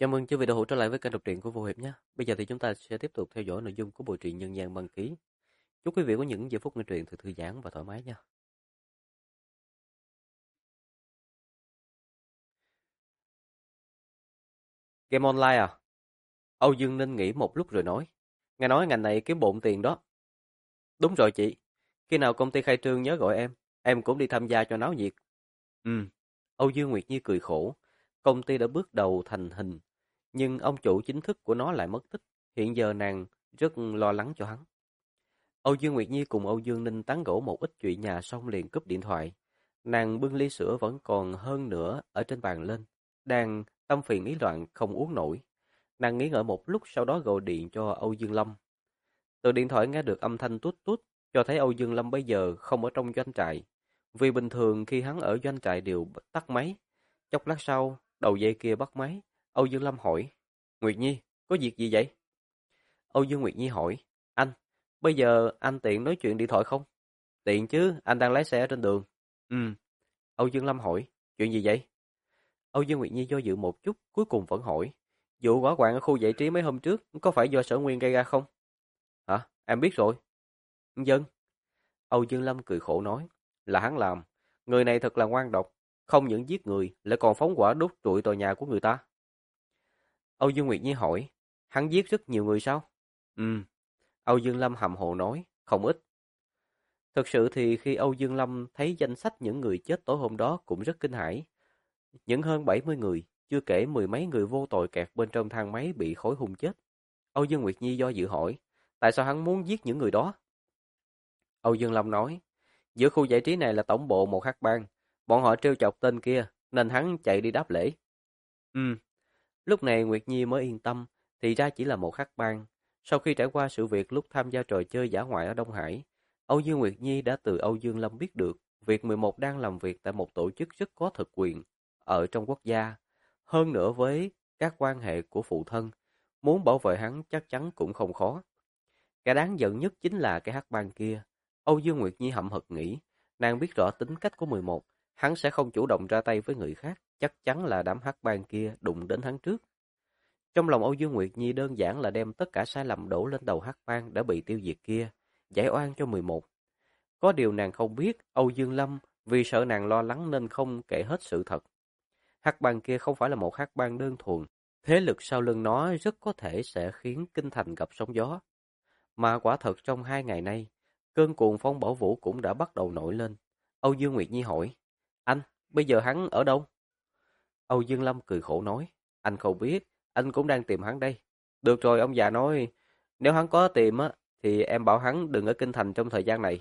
Chào mừng quý vị đã hữu trở lại với kênh đọc truyện của Vô Hiệp nhé. Bây giờ thì chúng ta sẽ tiếp tục theo dõi nội dung của bộ truyện Nhân gian băng ký. Chúc quý vị có những giây phút nghe truyện thật thư giãn và thoải mái nha. Game online à? Âu Dương Ninh nghĩ một lúc rồi nói. Nghe nói ngành này kiếm bộn tiền đó. Đúng rồi chị. Khi nào công ty khai trương nhớ gọi em cũng đi tham gia cho náo nhiệt. Ừ. Âu Dương Nguyệt Nhi cười khổ. Công ty đã bước đầu thành hình, nhưng ông chủ chính thức của nó lại mất tích. Hiện giờ nàng rất lo lắng cho hắn. Âu Dương Nguyệt Nhi cùng Âu Dương Ninh tán gẫu một ít chuyện nhà xong liền cúp điện thoại. Nàng bưng ly sữa vẫn còn hơn nữa ở trên bàn lên. Đang tâm phiền ý loạn không uống nổi. Nàng nghĩ ngợi một lúc sau đó gọi điện cho Âu Dương Lâm. Từ điện thoại nghe được âm thanh tút tút, cho thấy Âu Dương Lâm bây giờ không ở trong doanh trại. Vì bình thường khi hắn ở doanh trại đều tắt máy. Chốc lát sau, đầu dây kia bắt máy. Âu Dương Lâm hỏi, Nguyệt Nhi, có việc gì vậy? Âu Dương Nguyệt Nhi hỏi, anh, bây giờ anh tiện nói chuyện điện thoại không? Tiện chứ, anh đang lái xe ở trên đường. Ừ. Âu Dương Lâm hỏi, chuyện gì vậy? Âu Dương Nguyệt Nhi do dự một chút, cuối cùng vẫn hỏi, vụ hỏa hoạn ở khu giải trí mấy hôm trước có phải do Sở Nguyên gây ra không? Hả? Em biết rồi. Dân. Âu Dương Lâm cười khổ nói, là hắn làm. Người này thật là ngoan độc, không những giết người, lại còn phóng hỏa đốt trụi tòa nhà của người ta. Âu Dương Nguyệt Nhi hỏi, hắn giết rất nhiều người sao? Ừ. Âu Dương Lâm hầm hồ nói, không ít. Thực sự thì khi Âu Dương Lâm thấy danh sách những người chết tối hôm đó cũng rất kinh hãi. Những hơn 70 người, chưa kể mười mấy người vô tội kẹt bên trong thang máy bị khói hung chết. Âu Dương Nguyệt Nhi do dự hỏi, tại sao hắn muốn giết những người đó? Âu Dương Lâm nói, giữa khu giải trí này là tổng bộ một hắc bang, bọn họ trêu chọc tên kia, nên hắn chạy đi đáp lễ. Ừ, lúc này Nguyệt Nhi mới yên tâm, thì ra chỉ là một hắc bang. Sau khi trải qua sự việc lúc tham gia trò chơi dã ngoại ở Đông Hải, Âu Dương Nguyệt Nhi đã từ Âu Dương Lâm biết được việc 11 đang làm việc tại một tổ chức rất có thực quyền ở trong quốc gia. Hơn nữa với các quan hệ của phụ thân, muốn bảo vệ hắn chắc chắn cũng không khó. Cái đáng giận nhất chính là cái hắc bang kia. Âu Dương Nguyệt Nhi hậm hực nghĩ, nàng biết rõ tính cách của 11, hắn sẽ không chủ động ra tay với người khác, chắc chắn là đám hắc bang kia đụng đến hắn trước. Trong lòng Âu Dương Nguyệt Nhi đơn giản là đem tất cả sai lầm đổ lên đầu hắc bang đã bị tiêu diệt kia, giải oan cho 11. Có điều nàng không biết, Âu Dương Lâm vì sợ nàng lo lắng nên không kể hết sự thật. Hắc bang kia không phải là một hắc bang đơn thuần, thế lực sau lưng nó rất có thể sẽ khiến kinh thành gặp sóng gió. Mà quả thật trong 2 ngày nay, cơn cuồng phong bão vũ cũng đã bắt đầu nổi lên. Âu Dương Nguyệt Nhi hỏi, anh, bây giờ hắn ở đâu? Âu Dương Lâm cười khổ nói, anh không biết, anh cũng đang tìm hắn đây. Được rồi, ông già nói, nếu hắn có tìm á, thì em bảo hắn đừng ở kinh thành trong thời gian này.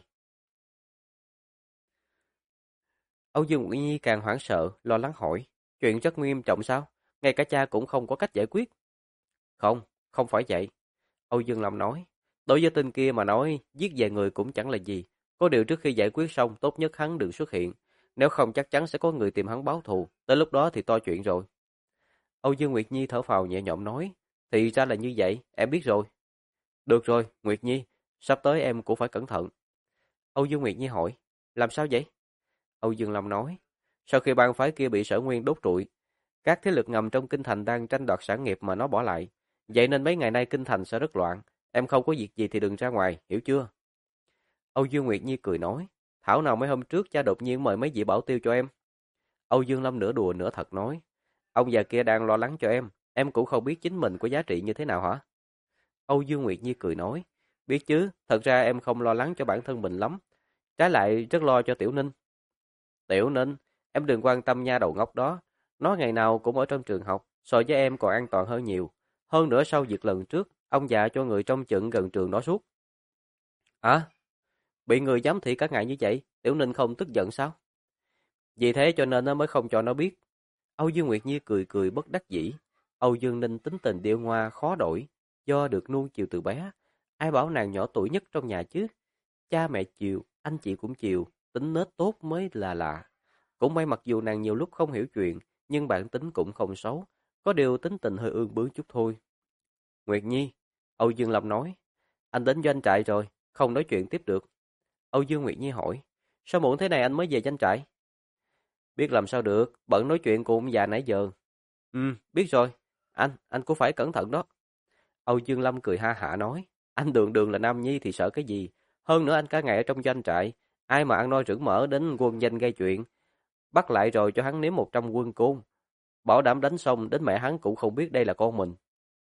Âu Dương Nguyệt Nhi càng hoảng sợ, lo lắng hỏi, chuyện rất nghiêm trọng sao? Ngay cả cha cũng không có cách giải quyết. Không, không phải vậy. Âu Dương Lâm nói, đối với tên kia mà nói, giết vài người cũng chẳng là gì. Có điều trước khi giải quyết xong, tốt nhất hắn đừng xuất hiện. Nếu không chắc chắn sẽ có người tìm hắn báo thù. Tới lúc đó thì to chuyện rồi. Âu Dương Nguyệt Nhi thở phào nhẹ nhõm nói, thì ra là như vậy, em biết rồi. Được rồi, Nguyệt Nhi, sắp tới em cũng phải cẩn thận. Âu Dương Nguyệt Nhi hỏi, làm sao vậy? Âu Dương Lâm nói, sau khi bang phái kia bị Sở Nguyên đốt trụi, các thế lực ngầm trong kinh thành đang tranh đoạt sản nghiệp mà nó bỏ lại. Vậy nên mấy ngày nay kinh thành sẽ rất loạn. Em không có việc gì thì đừng ra ngoài, hiểu chưa? Âu Dương Nguyệt Nhi cười nói, thảo nào mấy hôm trước cha đột nhiên mời mấy vị bảo tiêu cho em. Âu Dương Lâm nửa đùa nửa thật nói, ông già kia đang lo lắng cho em cũng không biết chính mình có giá trị như thế nào hả? Âu Dương Nguyệt Nhi cười nói, biết chứ, thật ra em không lo lắng cho bản thân mình lắm, trái lại rất lo cho Tiểu Ninh. Tiểu Ninh, em đừng quan tâm nha đầu ngốc đó, nó ngày nào cũng ở trong trường học, so với em còn an toàn hơn nhiều. Hơn nữa sau việc lần trước, ông già cho người trông chừng gần trường đó suốt. À, bị người giám thị cả ngày như vậy, Tiểu Ninh không tức giận sao? Vì thế cho nên nó mới không cho nó biết. Âu Dương Nguyệt Nhi cười cười bất đắc dĩ. Âu Dương Ninh tính tình điêu ngoa khó đổi, do được nuông chiều từ bé. Ai bảo nàng nhỏ tuổi nhất trong nhà chứ? Cha mẹ chiều, anh chị cũng chiều, tính nết tốt mới là lạ. Cũng may mặc dù nàng nhiều lúc không hiểu chuyện, nhưng bản tính cũng không xấu. Có điều tính tình hơi ương bướng chút thôi. Nguyệt Nhi, Âu Dương Lâm nói, anh đến doanh trại rồi, không nói chuyện tiếp được. Âu Dương Nguyệt Nhi hỏi, sao muộn thế này anh mới về doanh trại? Biết làm sao được, bận nói chuyện cùng ông già nãy giờ. Biết rồi, Anh cũng phải cẩn thận đó. Âu Dương Lâm cười ha hả nói, anh đường đường là nam nhi thì sợ cái gì? Hơn nữa anh cả ngày ở trong doanh trại, ai mà ăn nói rửng mỡ đến quân danh gây chuyện, bắt lại rồi cho hắn nếm 100 quân côn. Bảo đảm đánh xong đến mẹ hắn cũng không biết đây là con mình.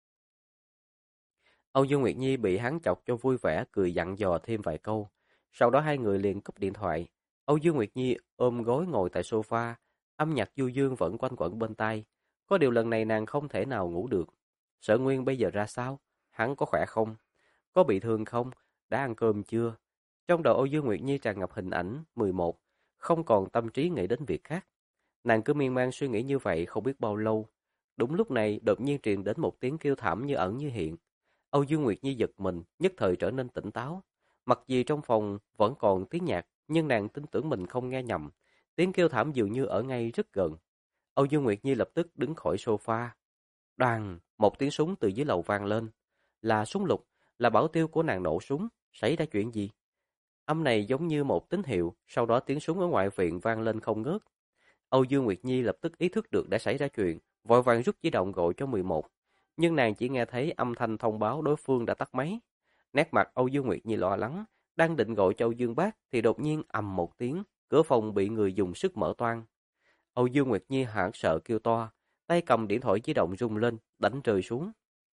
Âu Dương Nguyệt Nhi bị hắn chọc cho vui vẻ, cười dặn dò thêm vài câu. Sau đó hai người liền cúp điện thoại. Âu Dương Nguyệt Nhi ôm gối ngồi tại sofa, âm nhạc du dương vẫn quanh quẩn bên tai. Có điều lần này nàng không thể nào ngủ được. Sở Nguyên bây giờ ra sao? Hắn có khỏe không? Có bị thương không? Đã ăn cơm chưa? Trong đầu Âu Dương Nguyệt Nhi tràn ngập hình ảnh 11, không còn tâm trí nghĩ đến việc khác. Nàng cứ miên man suy nghĩ như vậy không biết bao lâu. Đúng lúc này đột nhiên truyền đến một tiếng kêu thảm như ẩn như hiện. Âu Dương Nguyệt Nhi giật mình, nhất thời trở nên tỉnh táo. Mặc dù trong phòng vẫn còn tiếng nhạc, nhưng nàng tin tưởng mình không nghe nhầm. Tiếng kêu thảm dường như ở ngay rất gần. Âu Dương Nguyệt Nhi lập tức đứng khỏi sofa. Đoàn, một tiếng súng từ dưới lầu vang lên. Là súng lục, là bảo tiêu của nàng nổ súng. Xảy ra chuyện gì? Âm này giống như một tín hiệu, sau đó tiếng súng ở ngoại viện vang lên không ngớt. Âu Dương Nguyệt Nhi lập tức ý thức được đã xảy ra chuyện, vội vàng rút di động gọi cho 11. Nhưng nàng chỉ nghe thấy âm thanh thông báo đối phương đã tắt máy. Nét mặt Âu Dương Nguyệt Nhi lo lắng, đang định gọi cho Âu Dương Bác thì đột nhiên ầm một tiếng, cửa phòng bị người dùng sức mở toang. Âu Dương Nguyệt Nhi hoảng sợ kêu to, tay cầm điện thoại di động rung lên, đánh rơi xuống.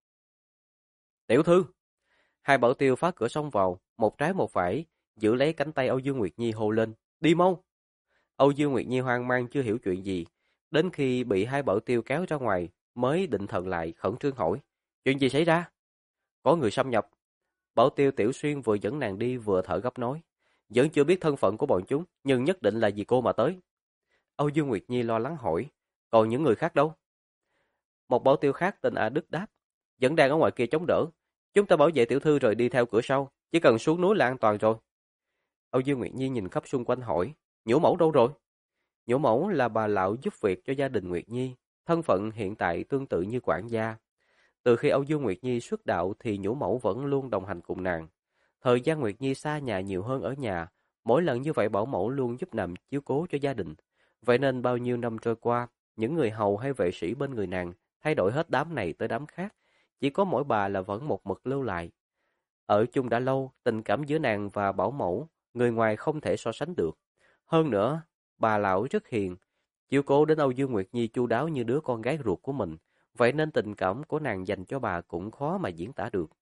Tiểu thư! Hai bảo tiêu phá cửa xông vào, một trái một phải, giữ lấy cánh tay Âu Dương Nguyệt Nhi hô lên, đi mau! Âu Dương Nguyệt Nhi hoang mang chưa hiểu chuyện gì, đến khi bị hai bảo tiêu kéo ra ngoài, mới định thần lại khẩn trương hỏi, chuyện gì xảy ra? Có người xâm nhập. Bảo tiêu Tiểu Xuyên vừa dẫn nàng đi vừa thở gấp nói, vẫn chưa biết thân phận của bọn chúng, nhưng nhất định là vì cô mà tới. Âu Dương Nguyệt Nhi lo lắng hỏi, còn những người khác đâu? Một bảo tiêu khác tên A Đức đáp, vẫn đang ở ngoài kia chống đỡ. Chúng ta bảo vệ tiểu thư rồi đi theo cửa sau, chỉ cần xuống núi là an toàn rồi. Âu Dương Nguyệt Nhi nhìn khắp xung quanh hỏi, Nhũ Mẫu đâu rồi? Nhũ Mẫu là bà lão giúp việc cho gia đình Nguyệt Nhi, thân phận hiện tại tương tự như quản gia. Từ khi Âu Dương Nguyệt Nhi xuất đạo thì Nhũ Mẫu vẫn luôn đồng hành cùng nàng. Thời gian Nguyệt Nhi xa nhà nhiều hơn ở nhà, mỗi lần như vậy bảo mẫu luôn giúp nàng chiếu cố cho gia đình. Vậy nên bao nhiêu năm trôi qua, những người hầu hay vệ sĩ bên người nàng thay đổi hết đám này tới đám khác, chỉ có mỗi bà là vẫn một mực lưu lại. Ở chung đã lâu, tình cảm giữa nàng và bảo mẫu, người ngoài không thể so sánh được. Hơn nữa, bà lão rất hiền, chiếu cố đến Âu Dương Nguyệt Nhi chu đáo như đứa con gái ruột của mình, vậy nên tình cảm của nàng dành cho bà cũng khó mà diễn tả được.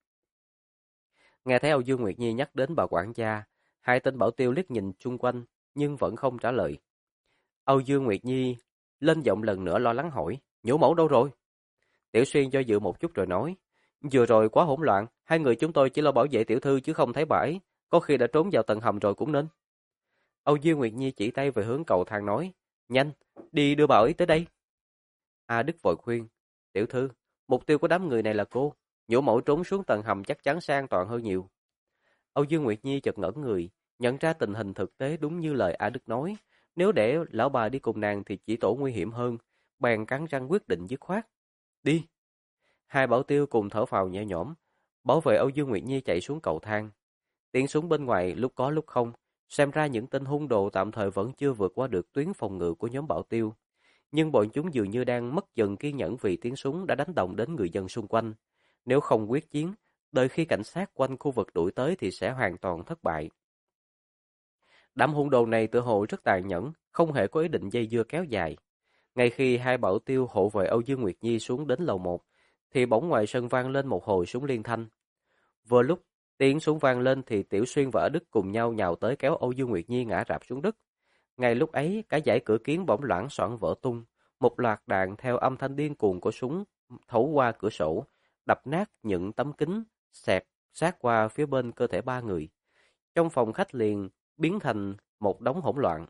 Nghe thấy Âu Dương Nguyệt Nhi nhắc đến bà quản gia, hai tên bảo tiêu liếc nhìn chung quanh, nhưng vẫn không trả lời. Âu Dương Nguyệt Nhi lên giọng lần nữa lo lắng hỏi, Nhũ Mẫu đâu rồi? Tiểu Xuyên do dự một chút rồi nói, vừa rồi quá hỗn loạn, hai người chúng tôi chỉ lo bảo vệ tiểu thư chứ không thấy bà ấy, có khi đã trốn vào tầng hầm rồi cũng nên. Âu Dương Nguyệt Nhi chỉ tay về hướng cầu thang nói, nhanh, đi đưa bà ấy tới đây. A Đức vội khuyên, tiểu thư, mục tiêu của đám người này là cô, Nhũ Mẫu trốn xuống tầng hầm chắc chắn sẽ an toàn hơn nhiều. Âu Dương Nguyệt Nhi chợt ngẩn người, nhận ra tình hình thực tế đúng như lời A Đức nói, nếu để lão bà đi cùng nàng thì chỉ tổ nguy hiểm hơn, bèn cắn răng quyết định dứt khoát. Đi! Hai bảo tiêu cùng thở phào nhẹ nhõm, bảo vệ Âu Dương Nguyệt Nhi chạy xuống cầu thang. Tiếng súng bên ngoài lúc có lúc không, xem ra những tên hung đồ tạm thời vẫn chưa vượt qua được tuyến phòng ngự của nhóm bảo tiêu. Nhưng bọn chúng dường như đang mất dần kiên nhẫn vì tiếng súng đã đánh động đến người dân xung quanh. Nếu không quyết chiến, đợi khi cảnh sát quanh khu vực đuổi tới thì sẽ hoàn toàn thất bại. Đám hung đồ này tự hồ rất tàn nhẫn, không hề có ý định dây dưa kéo dài. Ngay khi hai bảo tiêu hộ vệ Âu Dương Nguyệt Nhi xuống đến lầu 1, thì bỗng ngoài sân vang lên một hồi súng liên thanh. Vừa lúc tiếng súng vang lên thì Tiểu Xuyên và Ở Đức cùng nhau nhào tới kéo Âu Dương Nguyệt Nhi ngã rạp xuống đất. Ngay lúc ấy, cả dãy cửa kiến bỗng loảng xoảng vỡ tung, một loạt đạn theo âm thanh điên cuồng của súng thấu qua cửa sổ, đập nát những tấm kính, xẹt sát qua phía bên cơ thể ba người. Trong phòng khách liền biến thành một đống hỗn loạn.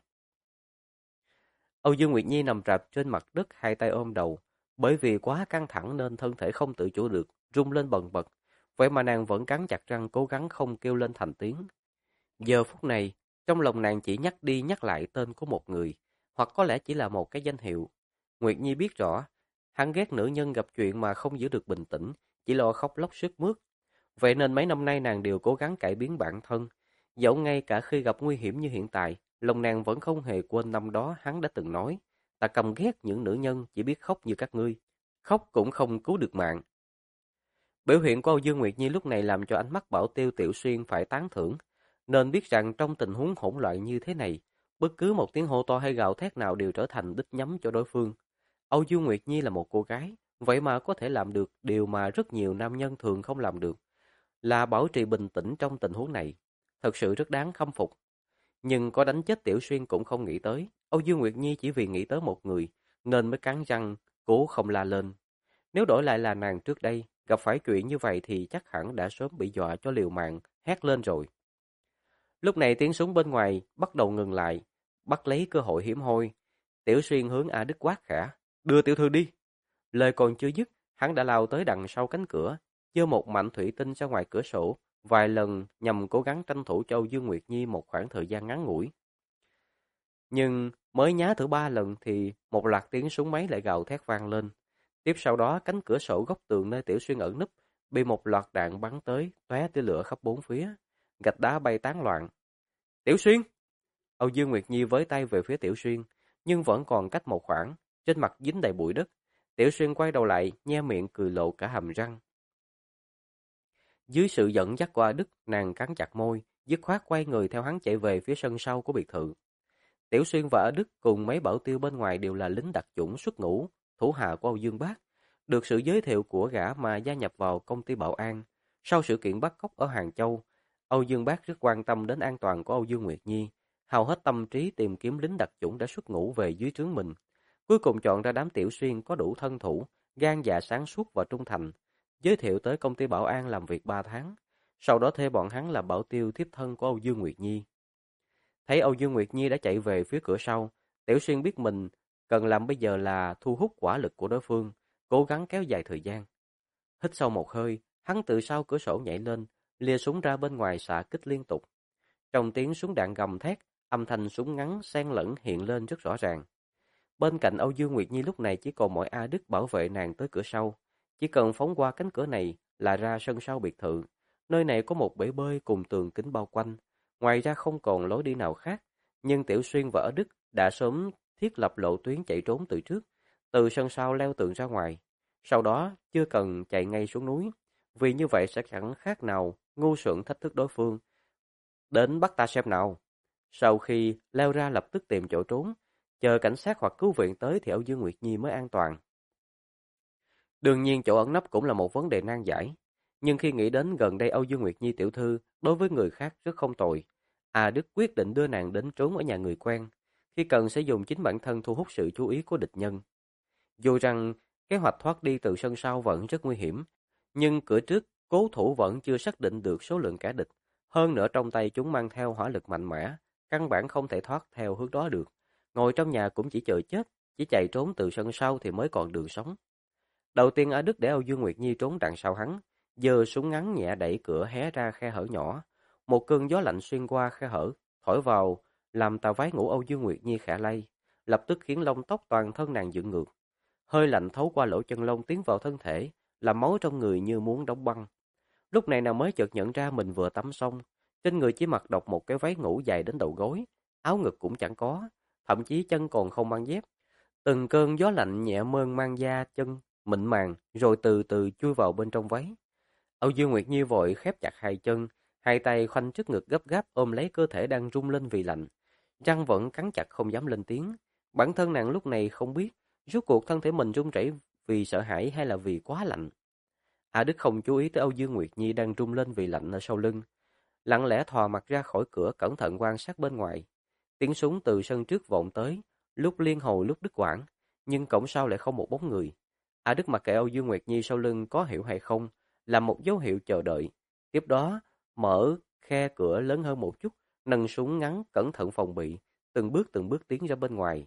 Âu Dương Nguyệt Nhi nằm rạp trên mặt đất hai tay ôm đầu, bởi vì quá căng thẳng nên thân thể không tự chủ được, rung lên bần bật. Vậy mà nàng vẫn cắn chặt răng cố gắng không kêu lên thành tiếng. Giờ phút này, trong lòng nàng chỉ nhắc đi nhắc lại tên của một người, hoặc có lẽ chỉ là một cái danh hiệu. Nguyệt Nhi biết rõ, hắn ghét nữ nhân gặp chuyện mà không giữ được bình tĩnh, chỉ lo khóc lóc sướt mướt. Vậy nên mấy năm nay nàng đều cố gắng cải biến bản thân. Dẫu ngay cả khi gặp nguy hiểm như hiện tại, lòng nàng vẫn không hề quên năm đó hắn đã từng nói, ta căm ghét những nữ nhân chỉ biết khóc như các ngươi. khóc cũng không cứu được mạng. Biểu hiện của Âu Dương Nguyệt Nhi lúc này làm cho ánh mắt Bảo Tiêu Tiểu Xuyên phải tán thưởng, nên biết rằng trong tình huống hỗn loạn như thế này, bất cứ một tiếng hô to hay gào thét nào đều trở thành đích nhắm cho đối phương. Âu Dương Nguyệt Nhi là một cô gái, vậy mà có thể làm được điều mà rất nhiều nam nhân thường không làm được, là bảo trì bình tĩnh trong tình huống này. Thật sự rất đáng khâm phục. Nhưng có đánh chết Tiểu Xuyên cũng không nghĩ tới, Âu Dương Nguyệt Nhi chỉ vì nghĩ tới một người, nên mới cắn răng, cố không la lên. Nếu đổi lại là nàng trước đây, gặp phải chuyện như vậy thì chắc hẳn đã sớm bị dọa cho liều mạng, hét lên rồi. Lúc này tiếng súng bên ngoài bắt đầu ngừng lại, bắt lấy cơ hội hiếm hoi. Tiểu Xuyên hướng A Đức quát khẽ, đưa tiểu thư đi. Lời còn chưa dứt, hắn đã lao tới đằng sau cánh cửa, giơ một mảnh thủy tinh ra ngoài cửa sổ, vài lần nhằm cố gắng tranh thủ cho Âu Dương Nguyệt Nhi một khoảng thời gian ngắn ngủi. Nhưng mới nhá thử 3 lần thì một loạt tiếng súng máy lại gào thét vang lên. Tiếp sau đó cánh cửa sổ góc tường nơi Tiểu Xuyên ẩn núp bị một loạt đạn bắn tới, tóe tia lửa khắp bốn phía, gạch đá bay tán loạn. Tiểu Xuyên! Âu Dương Nguyệt Nhi với tay về phía Tiểu Xuyên, nhưng vẫn còn cách một khoảng, trên mặt dính đầy bụi đất. Tiểu Xuyên quay đầu lại, nhe miệng cười lộ cả hàm răng. Dưới sự dẫn dắt của A Đức, nàng cắn chặt môi, dứt khoát quay người theo hắn chạy về phía sân sau của biệt thự. Tiểu Xuyên và A Đức cùng mấy bảo tiêu bên ngoài đều là lính đặc chủng xuất ngũ, thủ hạ của Âu Dương Bác, được sự giới thiệu của gã mà gia nhập vào công ty bảo an. Sau sự kiện bắt cóc ở Hàng Châu, Âu Dương Bác rất quan tâm đến an toàn của Âu Dương Nguyệt Nhi, hao hết tâm trí tìm kiếm lính đặc chủng đã xuất ngũ về dưới trướng mình. Cuối cùng chọn ra đám Tiểu Xuyên có đủ thân thủ, gan dạ sáng suốt và trung thành, giới thiệu tới công ty bảo an làm việc 3 tháng, sau đó thuê bọn hắn làm bảo tiêu tiếp thân của Âu Dương Nguyệt Nhi. Thấy Âu Dương Nguyệt Nhi đã chạy về phía cửa sau, Tiểu Xuyên biết mình cần làm bây giờ là thu hút quả lực của đối phương, cố gắng kéo dài thời gian. Hít sâu một hơi, hắn từ sau cửa sổ nhảy lên, lìa súng ra bên ngoài xạ kích liên tục. Trong tiếng súng đạn gầm thét, âm thanh súng ngắn xen lẫn hiện lên rất rõ ràng. Bên cạnh Âu Dương Nguyệt Nhi lúc này chỉ còn mỗi A Đức bảo vệ nàng tới cửa sau. Chỉ cần phóng qua cánh cửa này là ra sân sau biệt thự. Nơi này có một bể bơi cùng tường kính bao quanh. Ngoài ra không còn lối đi nào khác. Nhưng Tiểu Xuyên và A Đức đã sớm thiết lập lộ tuyến chạy trốn từ trước. Từ sân sau leo tường ra ngoài. Sau đó chưa cần chạy ngay xuống núi. Vì như vậy sẽ chẳng khác nào ngu xuẩn thách thức đối phương. Đến bắt ta xem nào. Sau khi leo ra lập tức tìm chỗ trốn. Chờ cảnh sát hoặc cứu viện tới thì Âu Dương Nguyệt Nhi mới an toàn. Đương nhiên chỗ ẩn nấp cũng là một vấn đề nan giải. Nhưng khi nghĩ đến gần đây Âu Dương Nguyệt Nhi tiểu thư đối với người khác rất không tồi, A Đức quyết định đưa nàng đến trốn ở nhà người quen. Khi cần sẽ dùng chính bản thân thu hút sự chú ý của địch nhân. Dù rằng kế hoạch thoát đi từ sân sau vẫn rất nguy hiểm, nhưng cửa trước cố thủ vẫn chưa xác định được số lượng kẻ địch. Hơn nữa trong tay chúng mang theo hỏa lực mạnh mẽ, căn bản không thể thoát theo hướng đó được. Ngồi trong nhà cũng chỉ chờ chết, chỉ chạy trốn từ sân sau thì mới còn đường sống. Đầu tiên A Đức để Âu Dương Nguyệt Nhi trốn đằng sau hắn, giơ súng ngắn nhẹ đẩy cửa hé ra khe hở nhỏ. Một cơn gió lạnh xuyên qua khe hở, thổi vào, làm tà váy ngủ Âu Dương Nguyệt Nhi khẽ lay, lập tức khiến lông tóc toàn thân nàng dựng ngược. Hơi lạnh thấu qua lỗ chân lông tiến vào thân thể, làm máu trong người như muốn đóng băng. Lúc này nàng mới chợt nhận ra mình vừa tắm xong, trên người chỉ mặc độc một cái váy ngủ dài đến đầu gối, áo ngực cũng chẳng có, thậm chí chân còn không mang dép. Từng cơn gió lạnh nhẹ mơn mang da chân mịn màng rồi từ từ chui vào bên trong váy. Âu Dương Nguyệt Nhi vội khép chặt hai chân, hai tay khoanh trước ngực gấp gáp ôm lấy cơ thể đang rung lên vì lạnh, răng vẫn cắn chặt không dám lên tiếng. Bản thân nàng lúc này không biết rốt cuộc thân thể mình run rẩy vì sợ hãi hay là vì quá lạnh. A Đức không chú ý tới Âu Dương Nguyệt Nhi đang rung lên vì lạnh ở sau lưng, lặng lẽ thò mặt ra khỏi cửa cẩn thận quan sát bên ngoài. Tiếng súng từ sân trước vọng tới, lúc liên hồi lúc đứt quãng, nhưng cổng sau lại không một bóng người. A Đức mặc kệ Âu Dương Nguyệt Nhi sau lưng có hiểu hay không, làm một dấu hiệu chờ đợi. Tiếp đó, mở khe cửa lớn hơn một chút, nâng súng ngắn cẩn thận phòng bị, từng bước tiến ra bên ngoài.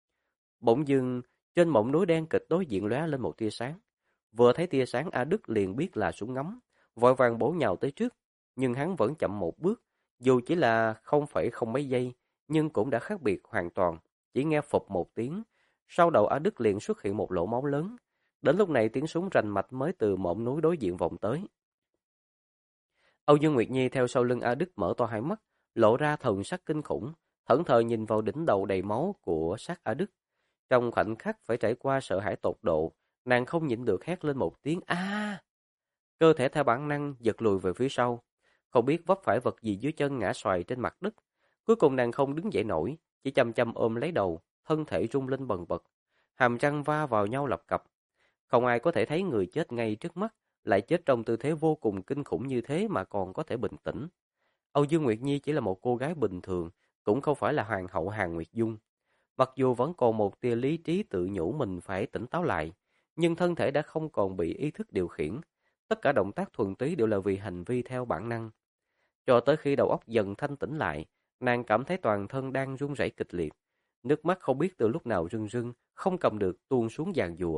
Bỗng dưng, trên mỏm núi đen kịch đối diện lóe lên một tia sáng. Vừa thấy tia sáng A Đức liền biết là súng ngắm, vội vàng bổ nhào tới trước, nhưng hắn vẫn chậm một bước, dù chỉ là 0,0 mấy giây, nhưng cũng đã khác biệt hoàn toàn. Chỉ nghe phụp một tiếng, sau đầu A Đức liền xuất hiện một lỗ máu lớn. Đến lúc này tiếng súng rành mạch mới từ mỏm núi đối diện vọng tới. Âu Dương Nguyệt Nhi theo sau lưng A Đức mở to hai mắt, lộ ra thần sắc kinh khủng, thẫn thờ nhìn vào đỉnh đầu đầy máu của xác A Đức. Trong khoảnh khắc phải trải qua sợ hãi tột độ, Nàng không nhịn được hét lên một tiếng a. Cơ thể theo bản năng giật lùi về phía sau, không biết vấp phải vật gì dưới chân ngã xoài trên mặt đất. Cuối cùng nàng không đứng dậy nổi, chỉ chăm chăm ôm lấy đầu, thân thể rung lên bần bật, hàm răng va vào nhau lập cập. Không ai có thể thấy người chết ngay trước mắt, lại chết trong tư thế vô cùng kinh khủng như thế mà còn có thể bình tĩnh. Âu Dương Nguyệt Nhi chỉ là một cô gái bình thường, cũng không phải là hoàng hậu Hàn Nguyệt Dung. Mặc dù vẫn còn một tia lý trí tự nhủ mình phải tỉnh táo lại, nhưng thân thể đã không còn bị ý thức điều khiển. Tất cả động tác thuần túy đều là vì hành vi theo bản năng. Cho tới khi đầu óc dần thanh tĩnh lại, nàng cảm thấy toàn thân đang run rẩy kịch liệt. Nước mắt không biết từ lúc nào rưng rưng, không cầm được tuôn xuống giàn giụa.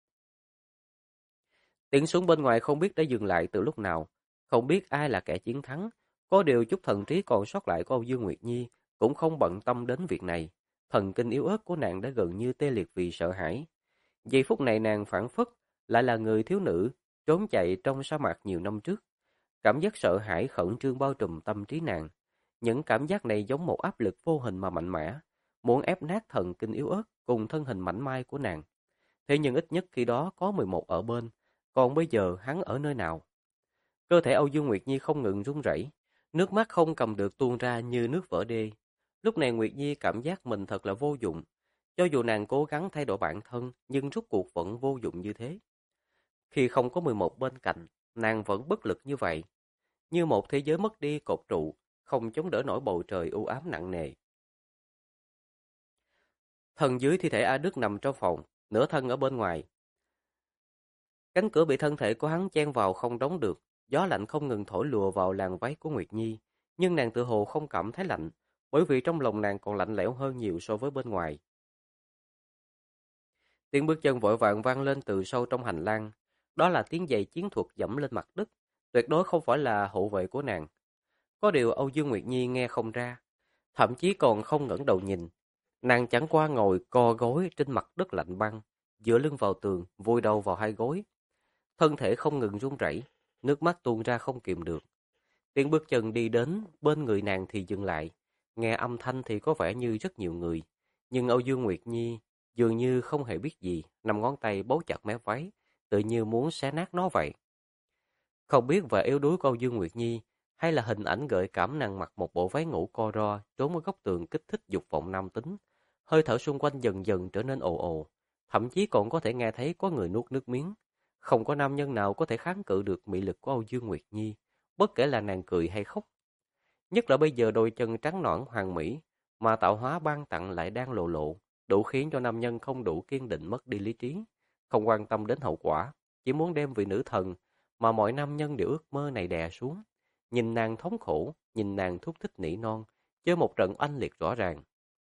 Tiếng súng bên ngoài không biết đã dừng lại từ lúc nào, không biết ai là kẻ chiến thắng. Có điều chút thần trí còn sót lại của Âu Dương Nguyệt Nhi cũng không bận tâm đến việc này. Thần kinh yếu ớt của nàng đã gần như tê liệt vì sợ hãi. Giây phút này nàng phảng phất lại là người thiếu nữ trốn chạy trong sa mạc nhiều năm trước. Cảm giác sợ hãi khẩn trương bao trùm tâm trí nàng. Những cảm giác này giống một áp lực vô hình mà mạnh mẽ, muốn ép nát thần kinh yếu ớt cùng thân hình mảnh mai của nàng. Thế nhưng ít nhất khi đó có 11 ở bên, còn bây giờ hắn ở nơi nào? Cơ thể Âu Dương Nguyệt Nhi không ngừng run rẩy, nước mắt không cầm được tuôn ra như nước vỡ đê. Lúc này Nguyệt Nhi cảm giác mình thật là vô dụng. Cho dù nàng cố gắng thay đổi bản thân, nhưng rốt cuộc vẫn vô dụng như thế. Khi không có 11 bên cạnh, nàng vẫn bất lực như vậy. Như một thế giới mất đi cột trụ, không chống đỡ nổi bầu trời u ám nặng nề. Thân dưới thi thể A Đức nằm trong phòng, nửa thân ở bên ngoài. Cánh cửa bị thân thể của hắn chen vào không đóng được, gió lạnh không ngừng thổi lùa vào làn váy của Nguyệt Nhi, nhưng nàng tự hồ không cảm thấy lạnh, bởi vì trong lòng nàng còn lạnh lẽo hơn nhiều so với bên ngoài. Tiếng bước chân vội vàng vang lên từ sâu trong hành lang, đó là tiếng giày chiến thuật dẫm lên mặt đất, tuyệt đối không phải là hộ vệ của nàng. Có điều Âu Dương Nguyệt Nhi nghe không ra, thậm chí còn không ngẩng đầu nhìn. Nàng chẳng qua ngồi co gối trên mặt đất lạnh băng, dựa lưng vào tường, vùi đầu vào hai gối. Thân thể không ngừng run rẩy, nước mắt tuôn ra không kìm được. Tiếng bước chân đi đến bên người nàng thì dừng lại, nghe âm thanh thì có vẻ như rất nhiều người, nhưng Âu Dương Nguyệt Nhi dường như không hề biết gì, năm ngón tay bấu chặt mép váy, tự như muốn xé nát nó vậy. Không biết vẻ yếu đuối của Âu Dương Nguyệt Nhi hay là hình ảnh gợi cảm nàng mặc một bộ váy ngủ co ro trốn ở góc tường kích thích dục vọng nam tính, hơi thở xung quanh dần dần trở nên ồ ồ, thậm chí còn có thể nghe thấy có người nuốt nước miếng. Không có nam nhân nào có thể kháng cự được mị lực của Âu Dương Nguyệt Nhi, bất kể là nàng cười hay khóc. Nhất là bây giờ đôi chân trắng nõn hoàn mỹ mà tạo hóa ban tặng lại đang lộ lộ, đủ khiến cho nam nhân không đủ kiên định mất đi lý trí, không quan tâm đến hậu quả, chỉ muốn đem vị nữ thần mà mọi nam nhân đều ước mơ này đè xuống. Nhìn nàng thống khổ, nhìn nàng thúc thích nỉ non, chơi một trận oanh liệt rõ ràng.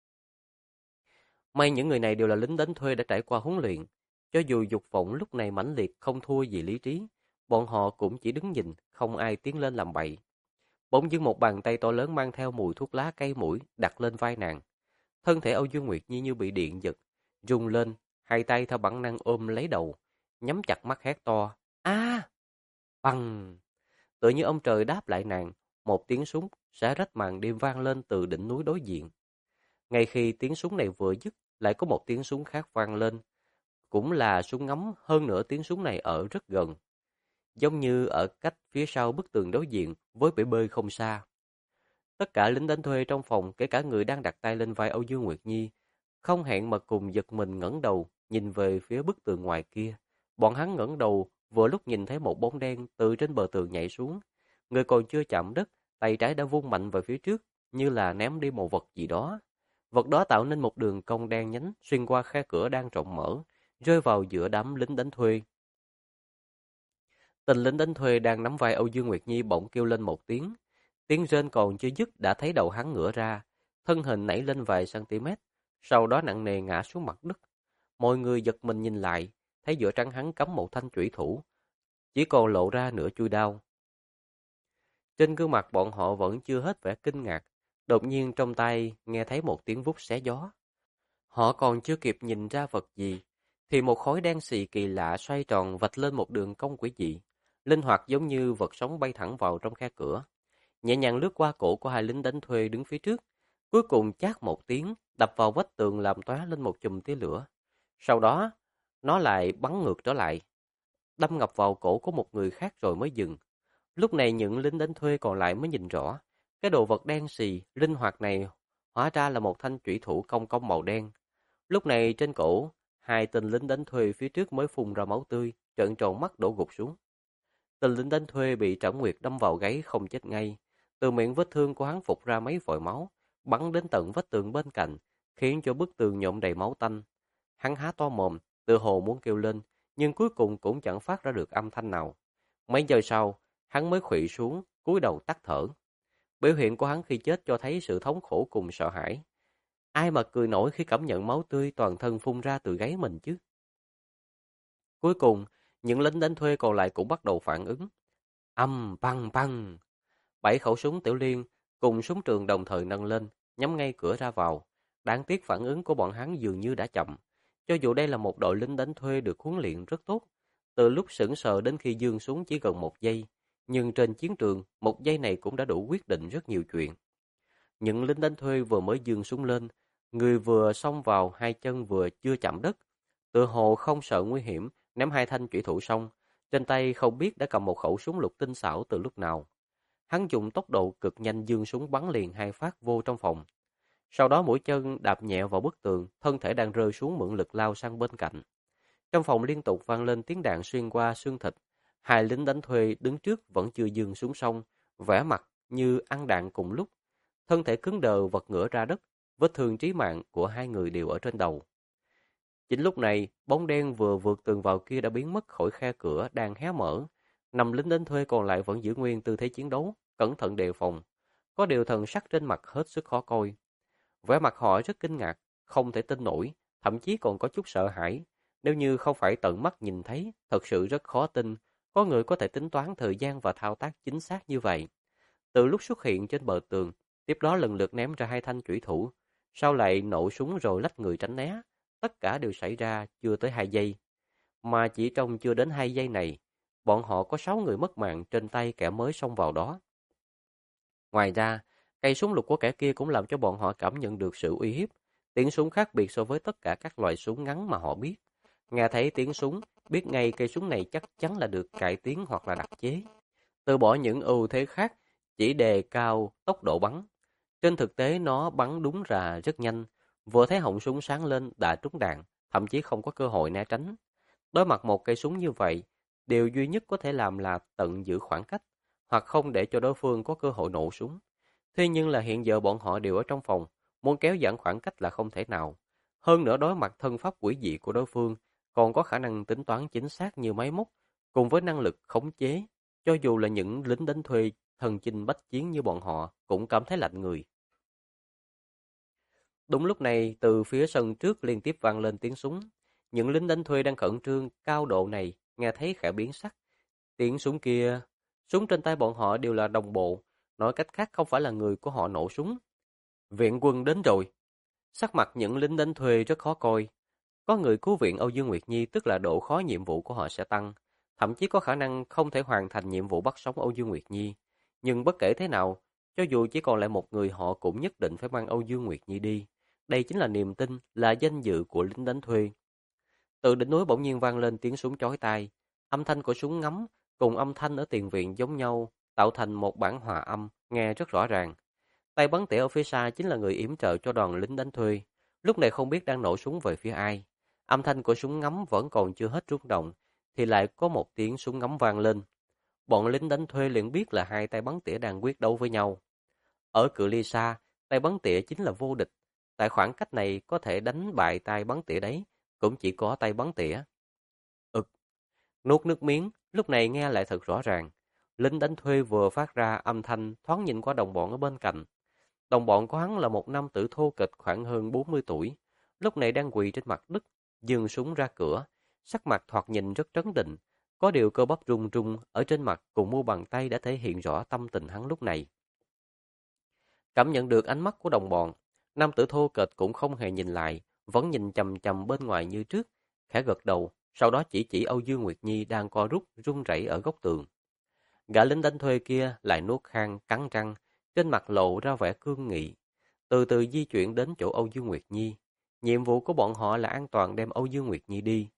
May những người này đều là lính đánh thuê đã trải qua huấn luyện, cho dù dục vọng lúc này mãnh liệt không thua gì lý trí, bọn họ cũng chỉ đứng nhìn, không ai tiến lên làm bậy. Bỗng dưng một bàn tay to lớn mang theo mùi thuốc lá cây mũi đặt lên vai nàng. Thân thể Âu Dương Nguyệt Nhi như bị điện giật, rung lên, hai tay theo bản năng ôm lấy đầu, nhắm chặt mắt hét to. A! Bằng! Tự như ông trời đáp lại nàng, một tiếng súng xé rách màn đêm vang lên từ đỉnh núi đối diện. Ngay khi tiếng súng này vừa dứt, lại có một tiếng súng khác vang lên, cũng là súng ngắm, hơn nữa tiếng súng này ở rất gần, giống như ở cách phía sau bức tường đối diện với bể bơi không xa. Tất cả lính đánh thuê trong phòng, kể cả người đang đặt tay lên vai Âu Dương Nguyệt Nhi, không hẹn mà cùng giật mình ngẩng đầu, nhìn về phía bức tường ngoài kia. Bọn hắn ngẩng đầu, vừa lúc nhìn thấy một bóng đen từ trên bờ tường nhảy xuống. Người còn chưa chạm đất, tay trái đã vung mạnh về phía trước, như là ném đi một vật gì đó. Vật đó tạo nên một đường cong đen nhánh xuyên qua khe cửa đang rộng mở, rơi vào giữa đám lính đánh thuê. Tên lính đánh thuê đang nắm vai Âu Dương Nguyệt Nhi bỗng kêu lên một tiếng. Tiếng rên còn chưa dứt đã thấy đầu hắn ngửa ra, thân hình nảy lên vài cm, sau đó nặng nề ngã xuống mặt đất. Mọi người giật mình nhìn lại, thấy giữa trán hắn cắm một thanh chủy thủ, chỉ còn lộ ra nửa chuôi đao. Trên gương mặt bọn họ vẫn chưa hết vẻ kinh ngạc, đột nhiên trong tay nghe thấy một tiếng vút xé gió. Họ còn chưa kịp nhìn ra vật gì, thì một khối đen xì kỳ lạ xoay tròn vạch lên một đường cong quỷ dị, linh hoạt giống như vật sống bay thẳng vào trong khe cửa, nhẹ nhàng lướt qua cổ của hai lính đánh thuê đứng phía trước, cuối cùng chát một tiếng đập vào vách tường làm tóe lên một chùm tia lửa. Sau đó, nó lại bắn ngược trở lại, đâm ngập vào cổ của một người khác rồi mới dừng. Lúc này những lính đánh thuê còn lại mới nhìn rõ, cái đồ vật đen xì, linh hoạt này hóa ra là một thanh chủy thủ cong cong màu đen. Lúc này trên cổ, hai tên lính đánh thuê phía trước mới phun ra máu tươi, trợn tròn mắt đổ gục xuống. Tên lính đánh thuê bị Trảm Nguyệt đâm vào gáy không chết ngay. Từ miệng vết thương của hắn phụt ra mấy vòi máu, bắn đến tận vách tường bên cạnh, khiến cho bức tường nhuộm đầy máu tanh. Hắn há to mồm, tự hồ muốn kêu lên, nhưng cuối cùng cũng chẳng phát ra được âm thanh nào. Mấy giờ sau, hắn mới khuỵu xuống, cúi đầu tắt thở. Biểu hiện của hắn khi chết cho thấy sự thống khổ cùng sợ hãi. Ai mà cười nổi khi cảm nhận máu tươi toàn thân phun ra từ gáy mình chứ? Cuối cùng, những lính đánh thuê còn lại cũng bắt đầu phản ứng. Âm băng băng. 7 khẩu súng tiểu liên cùng súng trường đồng thời nâng lên, nhắm ngay cửa ra vào. Đáng tiếc phản ứng của bọn hắn dường như đã chậm. Cho dù đây là một đội lính đánh thuê được huấn luyện rất tốt, từ lúc sững sờ đến khi giương súng chỉ cần 1 giây, nhưng trên chiến trường, 1 giây này cũng đã đủ quyết định rất nhiều chuyện. Những lính đánh thuê vừa mới giương súng lên, người vừa xông vào, hai chân vừa chưa chạm đất, tựa hồ không sợ nguy hiểm, ném hai thanh chủy thủ xong, trên tay không biết đã cầm một khẩu súng lục tinh xảo từ lúc nào. Hắn dùng tốc độ cực nhanh giương súng bắn liền 2 phát vô trong phòng. Sau đó mũi chân đạp nhẹ vào bức tường, thân thể đang rơi xuống mượn lực lao sang bên cạnh. Trong phòng liên tục vang lên tiếng đạn xuyên qua xương thịt. Hai lính đánh thuê đứng trước vẫn chưa giương súng xong, vẻ mặt như ăn đạn cùng lúc. Thân thể cứng đờ vật ngửa ra đất, vết thương chí mạng của hai người đều ở trên đầu. Chính lúc này, bóng đen vừa vượt tường vào kia đã biến mất khỏi khe cửa đang hé mở. 5 lính đánh thuê còn lại vẫn giữ nguyên tư thế chiến đấu, cẩn thận đề phòng. Có điều thần sắc trên mặt hết sức khó coi. Vẻ mặt họ rất kinh ngạc, không thể tin nổi, thậm chí còn có chút sợ hãi. Nếu như không phải tận mắt nhìn thấy, thật sự rất khó tin, có người có thể tính toán thời gian và thao tác chính xác như vậy. Từ lúc xuất hiện trên bờ tường, tiếp đó lần lượt ném ra hai thanh chủy thủ, sau lại nổ súng rồi lách người tránh né. Tất cả đều xảy ra chưa tới 2 giây. Mà chỉ trong chưa đến 2 giây này, bọn họ có 6 người mất mạng trên tay kẻ mới xông vào đó. Ngoài ra, cây súng lục của kẻ kia cũng làm cho bọn họ cảm nhận được sự uy hiếp. Tiếng súng khác biệt so với tất cả các loại súng ngắn mà họ biết. Nghe thấy tiếng súng, biết ngay cây súng này chắc chắn là được cải tiến hoặc là đặc chế. Từ bỏ những ưu thế khác, chỉ đề cao tốc độ bắn. Trên thực tế nó bắn đúng ra rất nhanh, vừa thấy họng súng sáng lên đã trúng đạn, thậm chí không có cơ hội né tránh. Đối mặt một cây súng như vậy, điều duy nhất có thể làm là tận giữ khoảng cách, hoặc không để cho đối phương có cơ hội nổ súng. Thế nhưng là hiện giờ bọn họ đều ở trong phòng, muốn kéo giãn khoảng cách là không thể nào. Hơn nữa đối mặt thân pháp quỷ dị của đối phương, còn có khả năng tính toán chính xác như máy móc, cùng với năng lực khống chế. Cho dù là những lính đánh thuê thần chinh bách chiến như bọn họ cũng cảm thấy lạnh người. Đúng lúc này, từ phía sân trước liên tiếp vang lên tiếng súng. Những lính đánh thuê đang khẩn trương cao độ này nghe thấy khẽ biến sắc. Tiếng súng kia, súng trên tay bọn họ đều là đồng bộ, nói cách khác không phải là người của họ nổ súng. Viện quân đến rồi. Sắc mặt những lính đánh thuê rất khó coi. Có người cứu viện Âu Dương Nguyệt Nhi, tức là độ khó nhiệm vụ của họ sẽ tăng, thậm chí có khả năng không thể hoàn thành nhiệm vụ bắt sống Âu Dương Nguyệt Nhi. Nhưng bất kể thế nào, cho dù chỉ còn lại một người họ cũng nhất định phải mang Âu Dương Nguyệt Nhi đi. Đây chính là niềm tin, là danh dự của lính đánh thuê. Từ đỉnh núi bỗng nhiên vang lên tiếng súng chói tai. Âm thanh của súng ngắm cùng âm thanh ở tiền viện giống nhau, tạo thành một bản hòa âm, nghe rất rõ ràng. Tay bắn tỉa ở phía xa chính là người yểm trợ cho đoàn lính đánh thuê. Lúc này không biết đang nổ súng về phía ai. Âm thanh của súng ngắm vẫn còn chưa hết rung động, thì lại có một tiếng súng ngắm vang lên. Bọn lính đánh thuê liền biết là hai tay bắn tỉa đang quyết đấu với nhau. Ở cự ly xa, tay bắn tỉa chính là vô địch. Tại khoảng cách này có thể đánh bại tay bắn tỉa đấy, cũng chỉ có tay bắn tỉa. Ực, nuốt nước miếng, lúc này nghe lại thật rõ ràng. Lính đánh thuê vừa phát ra âm thanh, thoáng nhìn qua đồng bọn ở bên cạnh. Đồng bọn của hắn là một nam tử thô kệch khoảng hơn 40 tuổi, lúc này đang quỳ trên mặt đất, giương súng ra cửa, sắc mặt thoạt nhìn rất trấn định, có điều cơ bắp rung rung ở trên mặt cùng mu bàn tay đã thể hiện rõ tâm tình hắn lúc này. Cảm nhận được ánh mắt của đồng bọn, nam tử thô kệch cũng không hề nhìn lại, vẫn nhìn chằm chằm bên ngoài như trước, khẽ gật đầu, sau đó chỉ Âu Dương Nguyệt Nhi đang co rút run rẩy ở góc tường. Gã lính đánh thuê kia lại nuốt khan cắn răng, trên mặt lộ ra vẻ cương nghị, từ từ di chuyển đến chỗ Âu Dương Nguyệt Nhi. Nhiệm vụ của bọn họ là an toàn đem Âu Dương Nguyệt Nhi đi.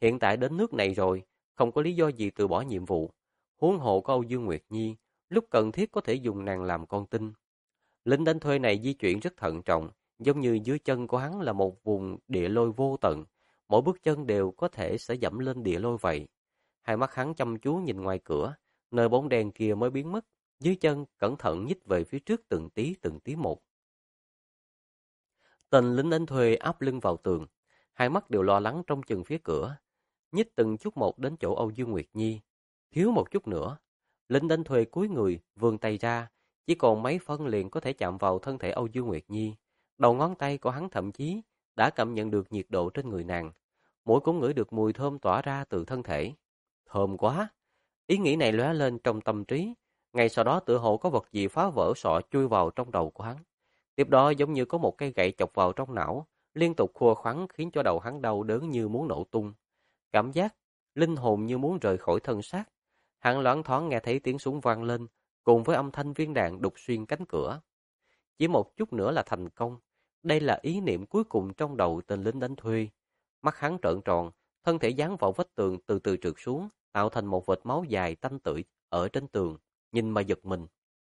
Hiện tại đến nước này rồi, không có lý do gì từ bỏ nhiệm vụ. Huống hộ có Âu Dương Nguyệt Nhi, lúc cần thiết có thể dùng nàng làm con tin. Lính đánh thuê này di chuyển rất thận trọng, giống như dưới chân của hắn là một vùng địa lôi vô tận. Mỗi bước chân đều có thể sẽ dẫm lên địa lôi vậy. Hai mắt hắn chăm chú nhìn ngoài cửa, nơi bóng đèn kia mới biến mất. Dưới chân cẩn thận nhích về phía trước từng tí một. Tên lính đánh thuê áp lưng vào tường, hai mắt đều lo lắng trông chừng phía cửa, nhích từng chút một đến chỗ Âu Dương Nguyệt Nhi. Thiếu một chút nữa, lính đánh thuê cúi người, vươn tay ra, chỉ còn mấy phân liền có thể chạm vào thân thể Âu Dương Nguyệt Nhi. Đầu ngón tay của hắn thậm chí đã cảm nhận được nhiệt độ trên người nàng. Mũi cũng ngửi được mùi thơm tỏa ra từ thân thể. Thơm quá! Ý nghĩ này lóe lên trong tâm trí. Ngay sau đó tựa hồ có vật gì phá vỡ sọ chui vào trong đầu của hắn. Tiếp đó giống như có một cây gậy chọc vào trong não, liên tục khua khoắn khiến cho đầu hắn đau đớn như muốn nổ tung. Cảm giác linh hồn như muốn rời khỏi thân xác. Hắn loáng thoáng nghe thấy tiếng súng vang lên, cùng với âm thanh viên đạn đục xuyên cánh cửa. Chỉ một chút nữa là thành công. Đây là ý niệm cuối cùng trong đầu tên lính đánh thuê. Mắt hắn trợn tròn, thân thể dán vào vách tường từ từ trượt xuống, tạo thành một vệt máu dài tanh tưởi ở trên tường, nhìn mà giật mình.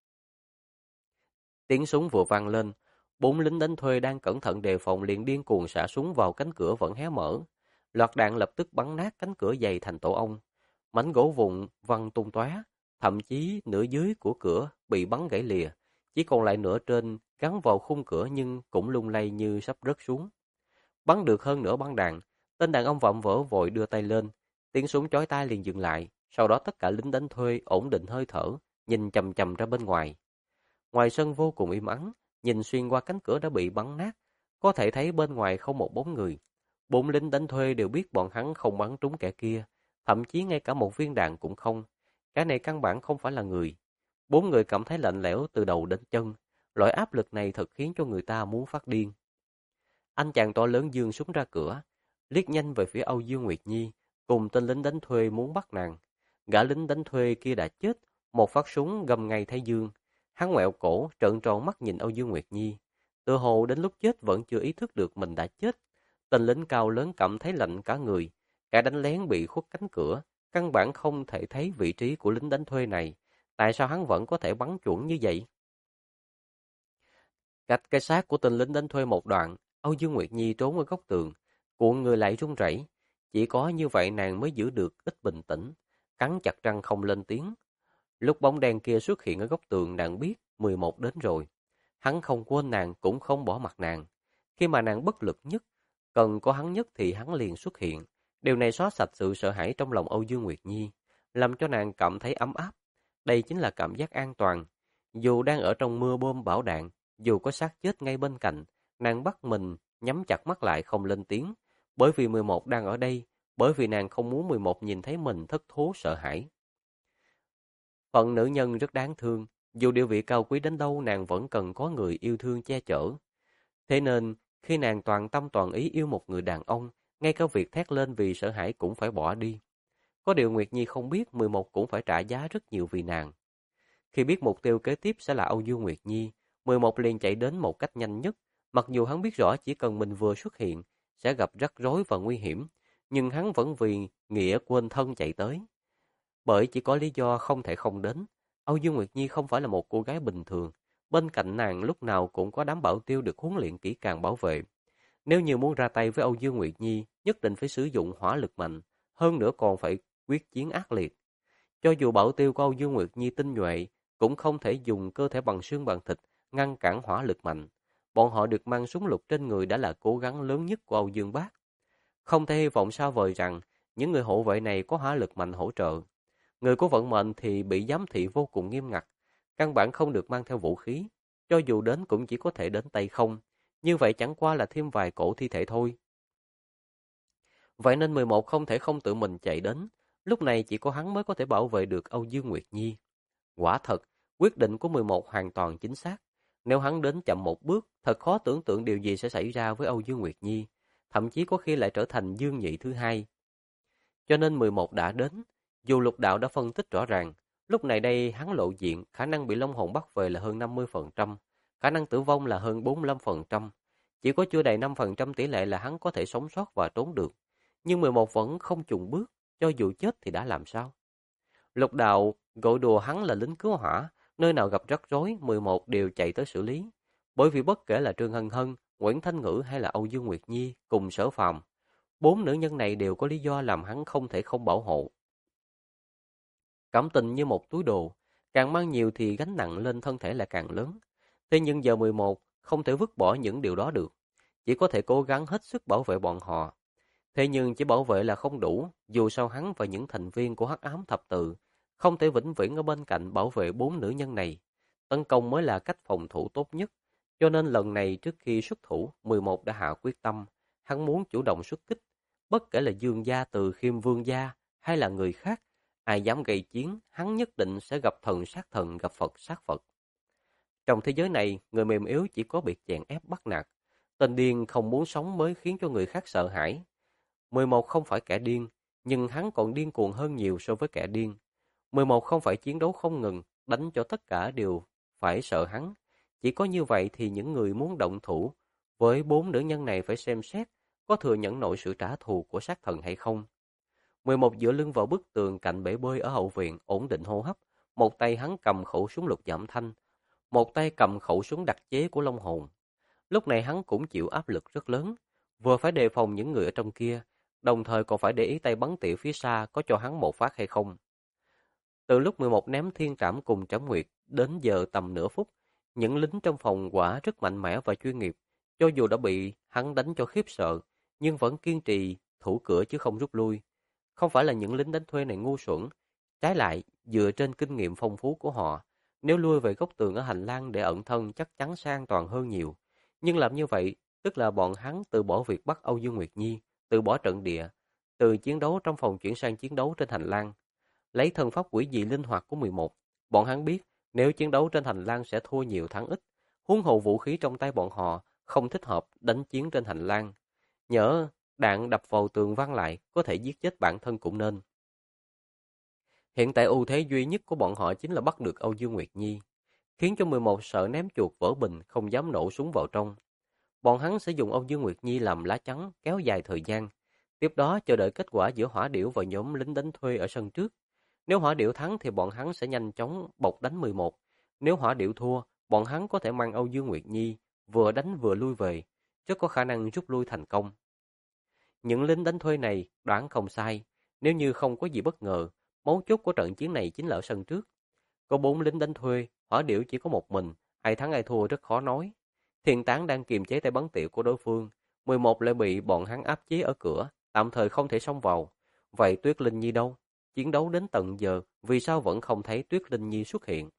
Tiếng súng vừa vang lên, bốn lính đánh thuê đang cẩn thận đề phòng liền điên cuồng xả súng vào cánh cửa vẫn hé mở. Loạt đạn lập tức bắn nát cánh cửa dày thành tổ ong. Mảnh gỗ vụn văng tung tóe, thậm chí nửa dưới của cửa bị bắn gãy lìa, chỉ còn lại nửa trên gắn vào khung cửa nhưng cũng lung lay như sắp rớt xuống. Bắn được hơn nửa băng đạn, tên đàn ông vạm vỡ vội đưa tay lên, tiếng súng chói tai liền dừng lại, sau đó tất cả lính đánh thuê ổn định hơi thở, nhìn chằm chằm ra bên ngoài. Ngoài sân vô cùng im ắng, nhìn xuyên qua cánh cửa đã bị bắn nát, có thể thấy bên ngoài không một bóng người. Bốn lính đánh thuê đều biết bọn hắn không bắn trúng kẻ kia, thậm chí ngay cả một viên đạn cũng không. Cái này căn bản không phải là người. Bốn người cảm thấy lạnh lẽo từ đầu đến chân. Loại áp lực này thật khiến cho người ta muốn phát điên. Anh chàng to lớn giương súng ra cửa, liếc nhanh về phía Âu Dương Nguyệt Nhi, cùng tên lính đánh thuê muốn bắt nàng. Gã lính đánh thuê kia đã chết, một phát súng gầm ngay thái dương. Hắn ngoẹo cổ, trợn tròn mắt nhìn Âu Dương Nguyệt Nhi. Tựa hồ đến lúc chết vẫn chưa ý thức được mình đã chết. Tên lính cao lớn cảm thấy lạnh cả người. Kẻ đánh lén bị khuất cánh cửa, căn bản không thể thấy vị trí của lính đánh thuê này. Tại sao hắn vẫn có thể bắn chuẩn như vậy? Cách cái xác của tên lính đánh thuê một đoạn, Âu Dương Nguyệt Nhi trốn ở góc tường, cuộn người lại run rẩy. Chỉ có như vậy nàng mới giữ được ít bình tĩnh, cắn chặt răng không lên tiếng. Lúc bóng đen kia xuất hiện ở góc tường, nàng biết 11 đến rồi. Hắn không quên nàng cũng không bỏ mặc nàng. Khi mà nàng bất lực nhất, cần có hắn nhất thì hắn liền xuất hiện. Điều này xóa sạch sự sợ hãi trong lòng Âu Dương Nguyệt Nhi, làm cho nàng cảm thấy ấm áp. Đây chính là cảm giác an toàn. Dù đang ở trong mưa bom bão đạn, dù có xác chết ngay bên cạnh, nàng bắt mình nhắm chặt mắt lại không lên tiếng. Bởi vì 11 đang ở đây, bởi vì nàng không muốn 11 nhìn thấy mình thất thố sợ hãi. Phận nữ nhân rất đáng thương, dù địa vị cao quý đến đâu nàng vẫn cần có người yêu thương che chở. Thế nên, khi nàng toàn tâm toàn ý yêu một người đàn ông, ngay cả việc thét lên vì sợ hãi cũng phải bỏ đi. Có điều Nguyệt Nhi không biết 11 cũng phải trả giá rất nhiều vì nàng. Khi biết mục tiêu kế tiếp sẽ là Âu Dương Nguyệt Nhi, 11 liền chạy đến một cách nhanh nhất. Mặc dù hắn biết rõ chỉ cần mình vừa xuất hiện, sẽ gặp rắc rối và nguy hiểm, nhưng hắn vẫn vì nghĩa quên thân chạy tới. Bởi chỉ có lý do không thể không đến. Âu Dương Nguyệt Nhi không phải là một cô gái bình thường. Bên cạnh nàng lúc nào cũng có đám bảo tiêu được huấn luyện kỹ càng bảo vệ. Nếu như muốn ra tay với Âu Dương Nguyệt Nhi, nhất định phải sử dụng hỏa lực mạnh, hơn nữa còn phải quyết chiến ác liệt. Cho dù bảo tiêu của Âu Dương Nguyệt Nhi tinh nhuệ, cũng không thể dùng cơ thể bằng xương bằng thịt ngăn cản hỏa lực mạnh. Bọn họ được mang súng lục trên người đã là cố gắng lớn nhất của Âu Dương Bác. Không thể hy vọng sao vời rằng những người hộ vệ này có hỏa lực mạnh hỗ trợ. Người có vận mệnh thì bị giám thị vô cùng nghiêm ngặt, căn bản không được mang theo vũ khí, cho dù đến cũng chỉ có thể đến tay không, như vậy chẳng qua là thêm vài cổ thi thể thôi. Vậy nên 11 không thể không tự mình chạy đến, lúc này chỉ có hắn mới có thể bảo vệ được Âu Dương Nguyệt Nhi. Quả thật, quyết định của 11 hoàn toàn chính xác. Nếu hắn đến chậm một bước, thật khó tưởng tượng điều gì sẽ xảy ra với Âu Dương Nguyệt Nhi, thậm chí có khi lại trở thành Dương Nhị thứ hai. Cho nên 11 đã đến, dù Lục Đạo đã phân tích rõ ràng, lúc này đây hắn lộ diện, khả năng bị Long Hồn bắt về là hơn 50%, khả năng tử vong là hơn 45%, chỉ có chưa đầy 5% tỷ lệ là hắn có thể sống sót và trốn được. Nhưng 11 vẫn không chùn bước, cho dù chết thì đã làm sao. Lục Đạo gọi đùa hắn là lính cứu hỏa, nơi nào gặp rắc rối 11 đều chạy tới xử lý. Bởi vì bất kể là Trương Hân Hân, Nguyễn Thanh Ngữ hay là Âu Dương Nguyệt Nhi cùng Sở Phàm, bốn nữ nhân này đều có lý do làm hắn không thể không bảo hộ. Cảm tình như một túi đồ, càng mang nhiều thì gánh nặng lên thân thể lại càng lớn. Thế nhưng giờ 11 không thể vứt bỏ những điều đó được, chỉ có thể cố gắng hết sức bảo vệ bọn họ. Thế nhưng chỉ bảo vệ là không đủ, dù sao hắn và những thành viên của Hắc Ám Thập Tự không thể vĩnh viễn ở bên cạnh bảo vệ bốn nữ nhân này. Tấn công mới là cách phòng thủ tốt nhất, cho nên lần này trước khi xuất thủ, 11 đã hạ quyết tâm, hắn muốn chủ động xuất kích, bất kể là Dương gia từ Khiêm Vương gia hay là người khác, ai dám gây chiến, hắn nhất định sẽ gặp thần sát thần, gặp Phật sát Phật. Trong thế giới này, người mềm yếu chỉ có bị chèn ép bắt nạt. Tên điên không muốn sống mới khiến cho người khác sợ hãi. 11 không phải kẻ điên, nhưng hắn còn điên cuồng hơn nhiều so với kẻ điên. 11 không phải chiến đấu không ngừng, đánh cho tất cả đều phải sợ hắn. Chỉ có như vậy thì những người muốn động thủ với bốn nữ nhân này phải xem xét có thừa nhận nổi sự trả thù của sát thần hay không. 11 dựa lưng vào bức tường cạnh bể bơi ở hậu viện, ổn định hô hấp. Một tay hắn cầm khẩu súng lục giảm thanh, một tay cầm khẩu súng đặc chế của Long Hồn. Lúc này hắn cũng chịu áp lực rất lớn, vừa phải đề phòng những người ở trong kia, đồng thời còn phải để ý tay bắn tỉa phía xa có cho hắn một phát hay không. Từ lúc 11 ném thiên trảm cùng Trảm Nguyệt đến giờ tầm nửa phút, những lính trong phòng quả rất mạnh mẽ và chuyên nghiệp, cho dù đã bị hắn đánh cho khiếp sợ, nhưng vẫn kiên trì thủ cửa chứ không rút lui. Không phải là những lính đánh thuê này ngu xuẩn, trái lại, dựa trên kinh nghiệm phong phú của họ, nếu lui về góc tường ở hành lang để ẩn thân chắc chắn sẽ an toàn hơn nhiều. Nhưng làm như vậy, tức là bọn hắn từ bỏ việc bắt Âu Dương Nguyệt Nhi, từ bỏ trận địa, từ chiến đấu trong phòng chuyển sang chiến đấu trên hành lang. Lấy thân pháp quỷ dị linh hoạt của 11, bọn hắn biết nếu chiến đấu trên hành lang sẽ thua nhiều thắng ít, huống hồ vũ khí trong tay bọn họ không thích hợp đánh chiến trên hành lang. Nhỡ đạn đập vào tường văng lại, có thể giết chết bản thân cũng nên. Hiện tại ưu thế duy nhất của bọn họ chính là bắt được Âu Dương Nguyệt Nhi, khiến cho 11 sợ ném chuột vỡ bình, không dám nổ súng vào trong. Bọn hắn sẽ dùng Âu Dương Nguyệt Nhi làm lá chắn kéo dài thời gian, tiếp đó chờ đợi kết quả giữa Hỏa Điểu và nhóm lính đánh thuê ở sân trước. Nếu Hỏa Điểu thắng thì bọn hắn sẽ nhanh chóng bọc đánh 11. Nếu Hỏa Điểu thua, bọn hắn có thể mang Âu Dương Nguyệt Nhi vừa đánh vừa lui về, rất có khả năng rút lui thành công. Những lính đánh thuê này đoán không sai, nếu như không có gì bất ngờ, mấu chốt của trận chiến này chính là ở sân trước. Có 4 lính đánh thuê, Hỏa Điểu chỉ có một mình, ai thắng ai thua rất khó nói. Thiên Tán đang kiềm chế tay bắn tỉa của đối phương, 11 lại bị bọn hắn áp chế ở cửa, tạm thời không thể xông vào. Vậy Tuyết Linh Nhi đâu? Chiến đấu đến tận giờ, vì sao vẫn không thấy Tuyết Linh Nhi xuất hiện?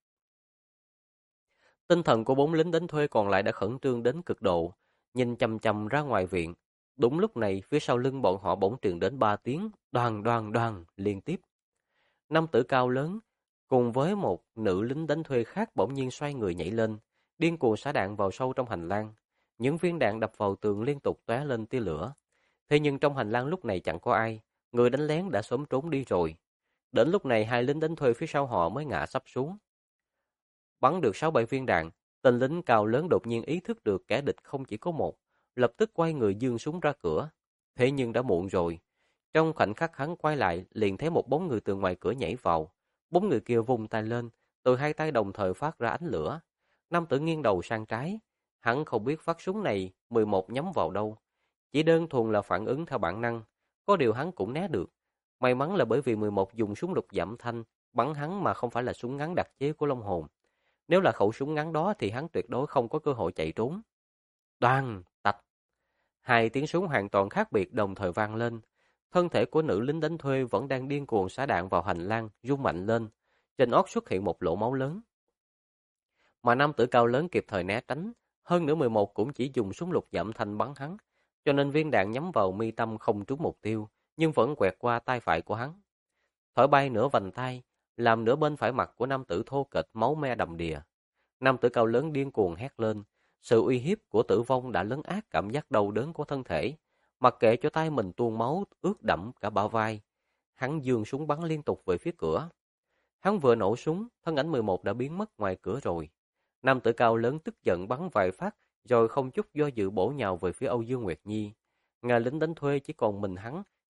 Tinh thần của 4 lính đánh thuê còn lại đã khẩn trương đến cực độ, nhìn chằm chằm ra ngoài viện. Đúng lúc này, phía sau lưng bọn họ bỗng truyền đến 3 tiếng, đoàng đoàng đoàng liên tiếp. Nam tử cao lớn, cùng với một nữ lính đánh thuê khác bỗng nhiên xoay người nhảy lên, điên cuồng xả đạn vào sâu trong hành lang. Những viên đạn đập vào tường liên tục tóe lên tia lửa. Thế nhưng trong hành lang lúc này chẳng có ai, người đánh lén đã sớm trốn đi rồi. Đến lúc này hai lính đánh thuê phía sau họ mới ngã sắp xuống. Bắn được 6-7 viên đạn, tên lính cao lớn đột nhiên ý thức được kẻ địch không chỉ có một, lập tức quay người giương súng ra cửa. Thế nhưng đã muộn rồi. Trong khoảnh khắc hắn quay lại, liền thấy một bóng người từ ngoài cửa nhảy vào. Bốn người kia vung tay lên, từ hai tay đồng thời phát ra ánh lửa. Nam tử nghiêng đầu sang trái. Hắn không biết phát súng này 11 nhắm vào đâu. Chỉ đơn thuần là phản ứng theo bản năng. Có điều hắn cũng né được. May mắn là bởi vì 11 dùng súng lục giảm thanh, bắn hắn mà không phải là súng ngắn đặc chế của Long Hồn. Nếu là khẩu súng ngắn đó thì hắn tuyệt đối không có cơ hội chạy trốn. Đoàng, tạch. Hai tiếng súng hoàn toàn khác biệt đồng thời vang lên. Thân thể của nữ lính đánh thuê vẫn đang điên cuồng xả đạn vào hành lang, rung mạnh lên. Trên ót xuất hiện một lỗ máu lớn. Mà nam tử cao lớn kịp thời né tránh. Hơn nữa 11 cũng chỉ dùng súng lục giảm thanh bắn hắn. Cho nên viên đạn nhắm vào mi tâm không trúng mục tiêu, nhưng vẫn quẹt qua tay phải của hắn. Thổi bay nửa vành tay, làm nửa bên phải mặt của nam tử thô kệch máu me đầm đìa. Nam tử cao lớn điên cuồng hét lên. Sự uy hiếp của tử vong đã lấn át cảm giác đau đớn của thân thể. Mặc kệ cho tay mình tuôn máu ướt đẫm cả bả vai, hắn giương súng bắn liên tục về phía cửa. Hắn vừa nổ súng, thân ảnh 11 đã biến mất ngoài cửa rồi. Nam tử cao lớn tức giận bắn vài phát, rồi không chút do dự bổ nhào về phía Âu Dương Nguyệt Nhi. Ngài lính đánh thuê chỉ còn mình hắn,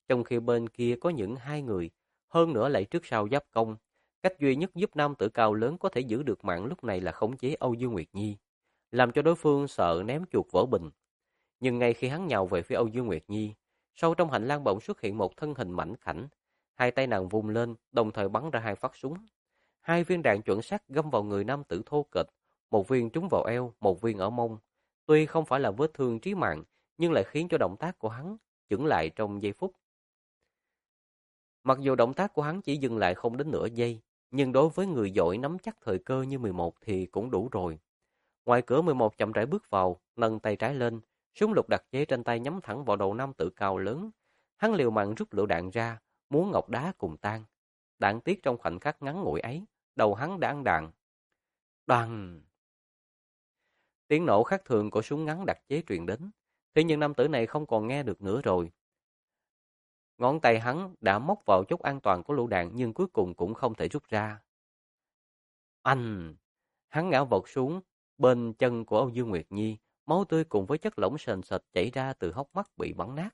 trong khi bên kia có những hai người, hơn nữa lại trước sau giáp công. Cách duy nhất giúp nam tử cao lớn có thể giữ được mạng lúc này là khống chế Âu Dương Nguyệt Nhi, làm cho đối phương sợ ném chuột vỡ bình. Nhưng ngay khi hắn nhào về phía Âu Dương Nguyệt Nhi, sâu trong hành lang bỗng xuất hiện một thân hình mảnh khảnh, hai tay nàng vung lên, đồng thời bắn ra hai phát súng. Hai viên đạn chuẩn xác găm vào người nam tử thô kệch, một viên trúng vào eo, một viên ở mông. Tuy không phải là vết thương chí mạng, nhưng lại khiến cho động tác của hắn chững lại trong giây phút. Mặc dù động tác của hắn chỉ dừng lại không đến nửa giây, nhưng đối với người giỏi nắm chắc thời cơ như 11 thì cũng đủ rồi. Ngoài cửa 11 chậm rãi bước vào, nâng tay trái lên, súng lục đặc chế trên tay nhắm thẳng vào đầu nam tử cao lớn. Hắn liều mạng rút lựu đạn ra, muốn ngọc đá cùng tan. Đạn tiết trong khoảnh khắc ngắn ngủi ấy, đầu hắn đã ăn đạn. Đoàng! Tiếng nổ khác thường của súng ngắn đặc chế truyền đến. Thế nhưng nam tử này không còn nghe được nữa rồi. Ngón tay hắn đã móc vào chốt an toàn của lựu đạn nhưng cuối cùng cũng không thể rút ra. Anh! Hắn ngã vật xuống bên chân của Âu Dương Nguyệt Nhi, máu tươi cùng với chất lỏng sền sệt chảy ra từ hốc mắt bị bắn nát.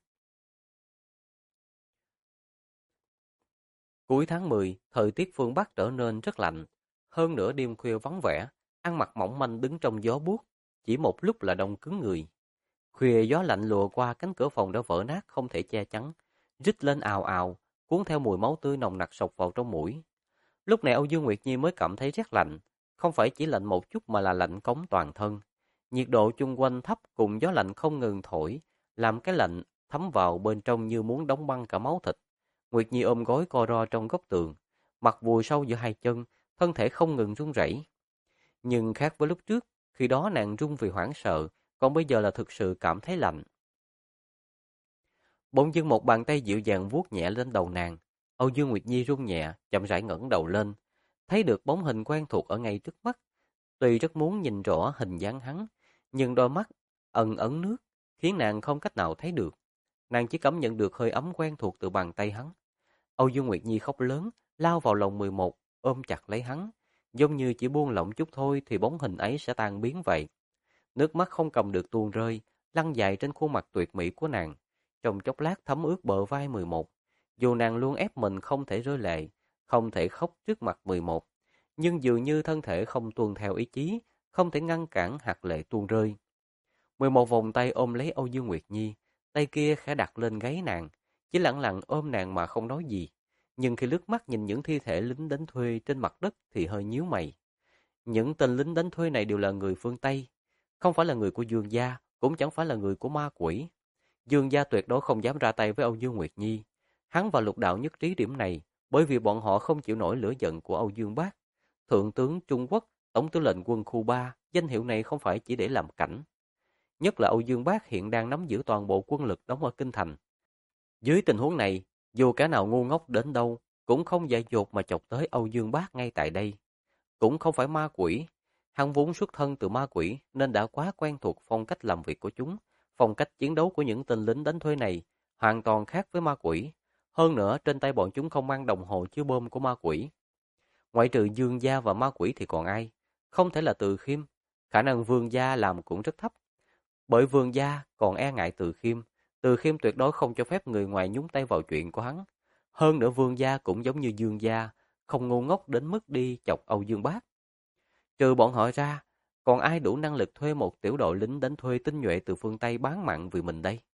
Cuối tháng 10, thời tiết phương Bắc trở nên rất lạnh. Hơn nữa đêm khuya vắng vẻ, ăn mặc mỏng manh đứng trong gió buốt, chỉ một lúc là đông cứng người. Khuya gió lạnh lùa qua cánh cửa phòng đã vỡ nát không thể che chắn, rít lên ào ào, cuốn theo mùi máu tươi nồng nặc sộc vào trong mũi. Lúc này Âu Dương Nguyệt Nhi mới cảm thấy rét lạnh, không phải chỉ lạnh một chút mà là lạnh cống toàn thân. Nhiệt độ chung quanh thấp cùng gió lạnh không ngừng thổi, làm cái lạnh thấm vào bên trong như muốn đóng băng cả máu thịt. Nguyệt Nhi ôm gối co ro trong góc tường, mặt vùi sâu giữa hai chân, thân thể không ngừng run rẩy. Nhưng khác với lúc trước, khi đó nàng run vì hoảng sợ, còn bây giờ là thực sự cảm thấy lạnh. Bỗng dưng một bàn tay dịu dàng vuốt nhẹ lên đầu nàng. Âu Dương Nguyệt Nhi run nhẹ, chậm rãi ngẩng đầu lên, thấy được bóng hình quen thuộc ở ngay trước mắt. Tuy rất muốn nhìn rõ hình dáng hắn, nhưng đôi mắt ẩn ẩn nước khiến nàng không cách nào thấy được. Nàng chỉ cảm nhận được hơi ấm quen thuộc từ bàn tay hắn. Âu Dương Nguyệt Nhi khóc lớn, lao vào lòng 11, ôm chặt lấy hắn, giống như chỉ buông lỏng chút thôi thì bóng hình ấy sẽ tan biến vậy. Nước mắt không cầm được tuôn rơi, lăn dài trên khuôn mặt tuyệt mỹ của nàng, trong chốc lát thấm ướt bờ vai 11. Dù nàng luôn ép mình không thể rơi lệ, không thể khóc trước mặt 11, nhưng dường như thân thể không tuân theo ý chí, không thể ngăn cản hạt lệ tuôn rơi. 11 vòng tay ôm lấy Âu Dương Nguyệt Nhi, tay kia khẽ đặt lên gáy nàng, chỉ lặng lặng ôm nàng mà không nói gì. Nhưng khi lướt mắt nhìn những thi thể lính đánh thuê trên mặt đất thì hơi nhíu mày. Những tên lính đánh thuê này đều là người phương Tây, không phải là người của Dương gia, cũng chẳng phải là người của ma quỷ. Dương gia tuyệt đối không dám ra tay với Âu Dương Nguyệt Nhi. Hắn và Lục Đạo nhất trí điểm này, bởi vì bọn họ không chịu nổi lửa giận của Âu Dương Bác. Thượng tướng Trung Quốc, Tổng tư lệnh quân khu 3, danh hiệu này không phải chỉ để làm cảnh. Nhất là Âu Dương Bác hiện đang nắm giữ toàn bộ quân lực đóng ở Kinh Thành. Dưới tình huống này, dù kẻ nào ngu ngốc đến đâu, cũng không dại dột mà chọc tới Âu Dương Bác ngay tại đây. Cũng không phải ma quỷ. Hắn vốn xuất thân từ ma quỷ nên đã quá quen thuộc phong cách làm việc của chúng. Phong cách chiến đấu của những tên lính đánh thuê này hoàn toàn khác với ma quỷ. Hơn nữa, trên tay bọn chúng không mang đồng hồ chứa bom của ma quỷ. Ngoại trừ Dương gia và ma quỷ thì còn ai? Không thể là Từ Khiêm. Khả năng Vương gia làm cũng rất thấp. Bởi Vương gia còn e ngại Từ Khiêm. Từ Khiêm tuyệt đối không cho phép người ngoài nhúng tay vào chuyện của hắn. Hơn nữa Vương gia cũng giống như Dương gia, không ngu ngốc đến mức đi chọc Âu Dương Bác. Trừ bọn họ ra, còn ai đủ năng lực thuê một tiểu đội lính đánh thuê tinh nhuệ từ phương Tây bán mạng vì mình đây?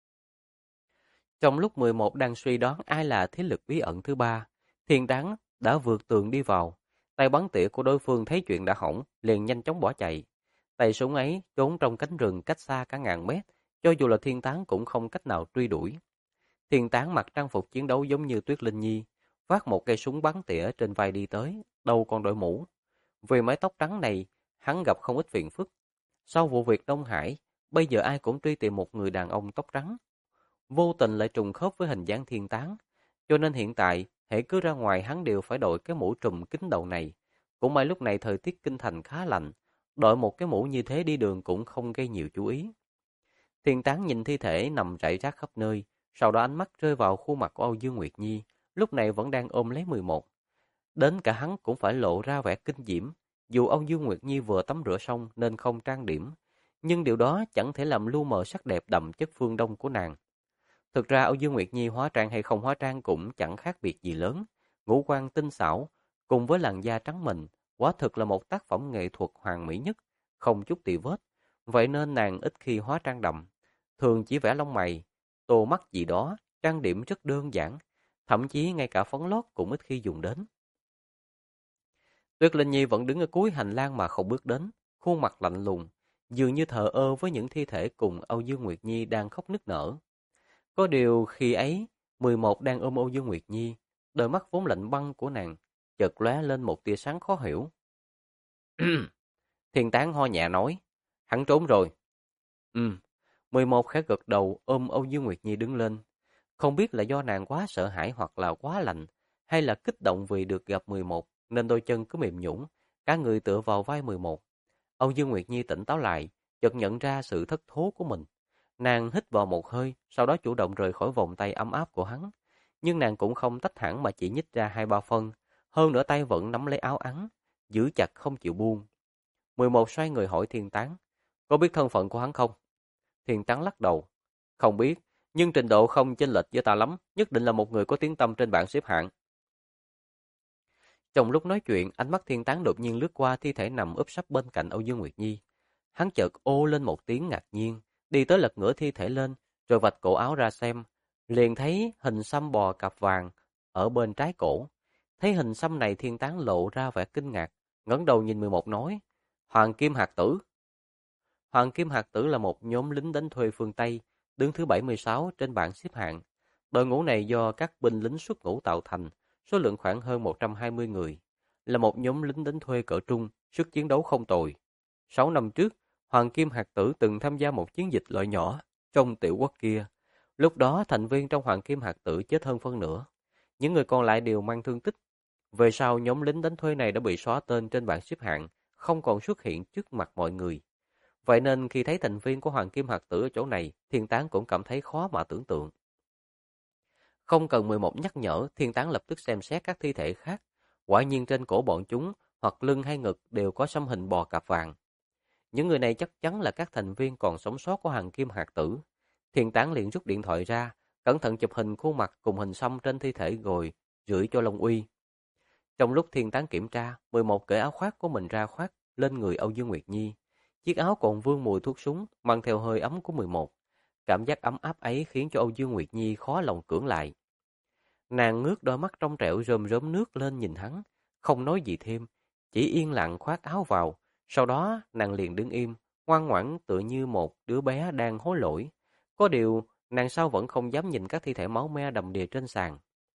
Trong lúc 11 đang suy đoán ai là thế lực bí ẩn thứ ba, Thiên Đắng đã vượt tường đi vào. Tay bắn tỉa của đối phương thấy chuyện đã hỏng, liền nhanh chóng bỏ chạy. Tay súng ấy trốn trong cánh rừng cách xa cả ngàn mét, cho dù là Thiên Tán cũng không cách nào truy đuổi. Thiên Tán mặc trang phục chiến đấu giống như Tuyết Linh Nhi, vác một cây súng bắn tỉa trên vai đi tới, đầu còn đội mũ. Vì mái tóc trắng này, hắn gặp không ít phiền phức. Sau vụ việc Đông Hải, bây giờ ai cũng truy tìm một người đàn ông tóc trắng. Vô tình lại trùng khớp với hình dáng Thiên Tán, cho nên hiện tại, hễ cứ ra ngoài hắn đều phải đội cái mũ trùm kín đầu này. Cũng may lúc này thời tiết kinh thành khá lạnh, đội một cái mũ như thế đi đường cũng không gây nhiều chú ý. Thiên Tán nhìn thi thể nằm rải rác khắp nơi, sau đó ánh mắt rơi vào khuôn mặt của Âu Dương Nguyệt Nhi, lúc này vẫn đang ôm lấy 11. Đến cả hắn cũng phải lộ ra vẻ kinh diễm, dù Âu Dương Nguyệt Nhi vừa tắm rửa xong nên không trang điểm, nhưng điều đó chẳng thể làm lu mờ sắc đẹp đậm chất phương Đông của nàng. Thực ra Âu Dương Nguyệt Nhi hóa trang hay không hóa trang cũng chẳng khác biệt gì lớn. Ngũ quan tinh xảo, cùng với làn da trắng mịn, quả thực là một tác phẩm nghệ thuật hoàn mỹ nhất, không chút tì vết. Vậy nên nàng ít khi hóa trang đậm, thường chỉ vẽ lông mày, tô mắt gì đó, trang điểm rất đơn giản, thậm chí ngay cả phấn lót cũng ít khi dùng đến. Tuyết Linh Nhi vẫn đứng ở cuối hành lang mà không bước đến, khuôn mặt lạnh lùng, dường như thờ ơ với những thi thể cùng Âu Dương Nguyệt Nhi đang khóc nức nở. Có điều khi ấy, 11 đang ôm Âu Dương Nguyệt Nhi, đôi mắt vốn lạnh băng của nàng chợt lóe lên một tia sáng khó hiểu. Thiên Tán ho nhẹ nói, hắn trốn rồi. 11 khẽ gật đầu ôm Âu Dương Nguyệt Nhi đứng lên. Không biết là do nàng quá sợ hãi hoặc là quá lạnh, hay là kích động vì được gặp 11 nên đôi chân cứ mềm nhũn, cả người tựa vào vai 11. Âu Dương Nguyệt Nhi tỉnh táo lại, chợt nhận ra sự thất thố của mình. Nàng hít vào một hơi, sau đó chủ động rời khỏi vòng tay ấm áp của hắn. Nhưng nàng cũng không tách hẳn mà chỉ nhích ra 2-3 phân, hơn nữa tay vẫn nắm lấy áo hắn, giữ chặt không chịu buông. 11 xoay người hỏi Thiên Tán, có biết thân phận của hắn không? Thiên Tán lắc đầu, không biết, nhưng trình độ không chênh lệch với ta lắm, nhất định là một người có tiếng tăm trên bảng xếp hạng. Trong lúc nói chuyện, ánh mắt Thiên Tán đột nhiên lướt qua thi thể nằm úp sấp bên cạnh Âu Dương Nguyệt Nhi. Hắn chợt ô lên một tiếng ngạc nhiên, đi tới lật ngửa thi thể lên, rồi vạch cổ áo ra xem, liền thấy hình xăm bò cạp vàng ở bên trái cổ. Thấy hình xăm này, Thiên Tán lộ ra vẻ kinh ngạc, ngẩng đầu nhìn 11 nói, Hoàng Kim Hạt Tử. Hoàng Kim Hạt Tử là một nhóm lính đánh thuê phương Tây, đứng thứ 76 trên bảng xếp hạng. Đội ngũ này do các binh lính xuất ngũ tạo thành, số lượng khoảng hơn 120 người, là một nhóm lính đánh thuê cỡ trung, sức chiến đấu không tồi. 6 năm trước, Hoàng Kim Hạt Tử từng tham gia một chiến dịch loại nhỏ trong tiểu quốc kia. Lúc đó, thành viên trong Hoàng Kim Hạt Tử chết hơn phân nửa. Những người còn lại đều mang thương tích. Về sau, nhóm lính đánh thuê này đã bị xóa tên trên bảng xếp hạng, không còn xuất hiện trước mặt mọi người. Vậy nên khi thấy thành viên của Hoàng Kim Hạt Tử ở chỗ này, Thiên Tán cũng cảm thấy khó mà tưởng tượng. Không cần 11 nhắc nhở, Thiên Tán lập tức xem xét các thi thể khác. Quả nhiên trên cổ bọn chúng, hoặc lưng hay ngực đều có xăm hình bò cạp vàng. Những người này chắc chắn là các thành viên còn sống sót của Hoàng Kim Hạt Tử. Thiên Tán liền rút điện thoại ra, cẩn thận chụp hình khuôn mặt cùng hình xăm trên thi thể rồi gửi cho Long Uy. Trong lúc Thiên Tán kiểm tra, 11 cởi áo khoác của mình ra khoác lên người Âu Dương Nguyệt Nhi. Chiếc áo còn vương mùi thuốc súng, mang theo hơi ấm của 11. Cảm giác ấm áp ấy khiến cho Âu Dương Nguyệt Nhi khó lòng cưỡng lại. Nàng ngước đôi mắt trong trẻo rơm rớm nước lên nhìn hắn, không nói gì thêm, chỉ yên lặng khoác áo vào. Sau đó nàng liền đứng im, ngoan ngoãn tựa như một đứa bé đang hối lỗi. Có điều, nàng sao vẫn không dám nhìn các thi thể máu me đầm đìa trên sàn.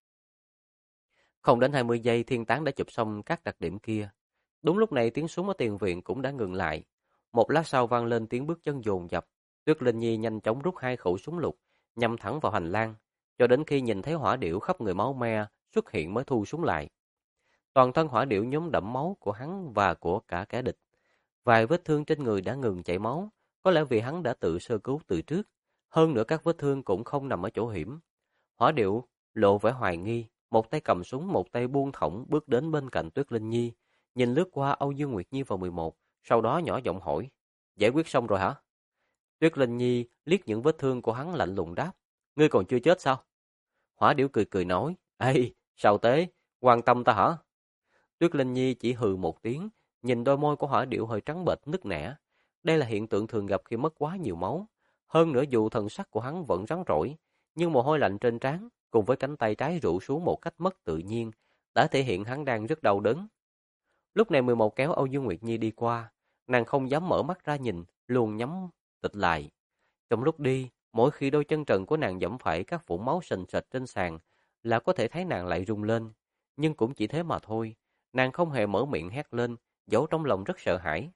Không đến 20 giây, Thiên Tán đã chụp xong các đặc điểm kia. Đúng lúc này tiếng súng ở tiền viện cũng đã ngừng lại. Một lát sau vang lên tiếng bước chân dồn dập. Tuyết Linh Nhi nhanh chóng rút 2 khẩu súng lục, nhắm thẳng vào hành lang, cho đến khi nhìn thấy hỏa điểu khắp người máu me xuất hiện mới thu súng lại. Toàn thân hỏa điểu nhuốm đẫm máu của hắn và của cả kẻ địch. Vài vết thương trên người đã ngừng chảy máu, có lẽ vì hắn đã tự sơ cứu từ trước. Hơn nữa các vết thương cũng không nằm ở chỗ hiểm. Hỏa điểu lộ vẻ hoài nghi, một tay cầm súng, một tay buông thõng bước đến bên cạnh Tuyết Linh Nhi, nhìn lướt qua Âu Dương Nguyệt Nhi và 11, sau đó nhỏ giọng hỏi, giải quyết xong rồi hả? Tuyết Linh Nhi liếc những vết thương của hắn lạnh lùng đáp, ngươi còn chưa chết sao? Hỏa điểu cười cười nói, ê, sao thế, quan tâm ta hả? Tuyết Linh Nhi chỉ hừ một tiếng, nhìn đôi môi của hỏa điểu hơi trắng bệch nứt nẻ. Đây là hiện tượng thường gặp khi mất quá nhiều máu. Hơn nữa dù thần sắc của hắn vẫn rắn rỏi, nhưng mồ hôi lạnh trên trán cùng với cánh tay trái rũ xuống một cách mất tự nhiên, đã thể hiện hắn đang rất đau đớn. Lúc này 11 kéo Âu Dương Nguyệt Nhi đi qua, nàng không dám mở mắt ra nhìn, luôn nhắm tịt lại. Trong lúc đi, mỗi khi đôi chân trần của nàng giẫm phải các vũng máu sình sệt trên sàn, là có thể thấy nàng lại rung lên, nhưng cũng chỉ thế mà thôi. Nàng không hề mở miệng hét lên, dẫu trong lòng rất sợ hãi.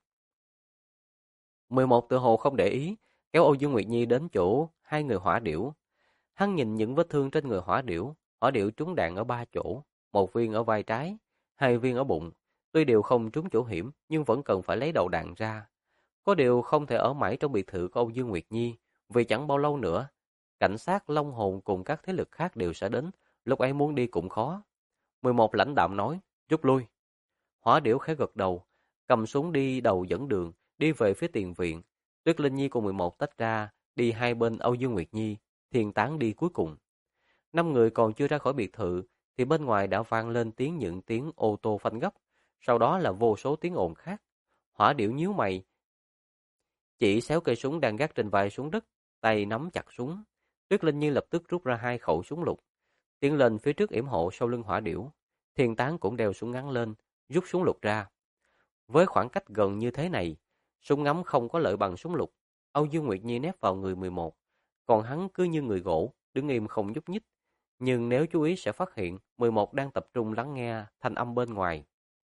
11 tự hồ không để ý, kéo Âu Dương Nguyệt Nhi đến chỗ hai người hỏa điểu. Hắn nhìn những vết thương trên người hỏa điểu trúng đạn ở 3 chỗ, một viên ở vai trái, 2 viên ở bụng. Tuy đều không trúng chỗ hiểm, nhưng vẫn cần phải lấy đầu đạn ra. Có điều không thể ở mãi trong biệt thự của Âu Dương Nguyệt Nhi, vì chẳng bao lâu nữa, cảnh sát Long Hồn cùng các thế lực khác đều sẽ đến, lúc ấy muốn đi cũng khó. 11 lãnh đạm nói, rút lui. Hỏa điểu khẽ gật đầu, cầm súng đi đầu dẫn đường, đi về phía tiền viện. Tuyết Linh Nhi cùng 11 tách ra, đi hai bên Âu Dương Nguyệt Nhi, Thiên Tán đi cuối cùng. 5 người còn chưa ra khỏi biệt thự thì bên ngoài đã vang lên những tiếng ô tô phanh gấp, sau đó là vô số tiếng ồn khác. Hỏa Điểu nhíu mày, chỉ xéo cây súng đang gác trên vai xuống đất, tay nắm chặt súng. Tuyết Linh Nhi lập tức rút ra 2 khẩu súng lục, tiến lên phía trước yểm hộ sau lưng Hỏa Điểu. Thiên Tán cũng đeo súng ngắn lên, rút súng lục ra. Với khoảng cách gần như thế này, súng ngắm không có lợi bằng súng lục. Âu Dương Nguyệt Nhi nép vào người 11, còn hắn cứ như người gỗ, đứng im không nhúc nhích. Nhưng nếu chú ý sẽ phát hiện 11 đang tập trung lắng nghe thanh âm bên ngoài.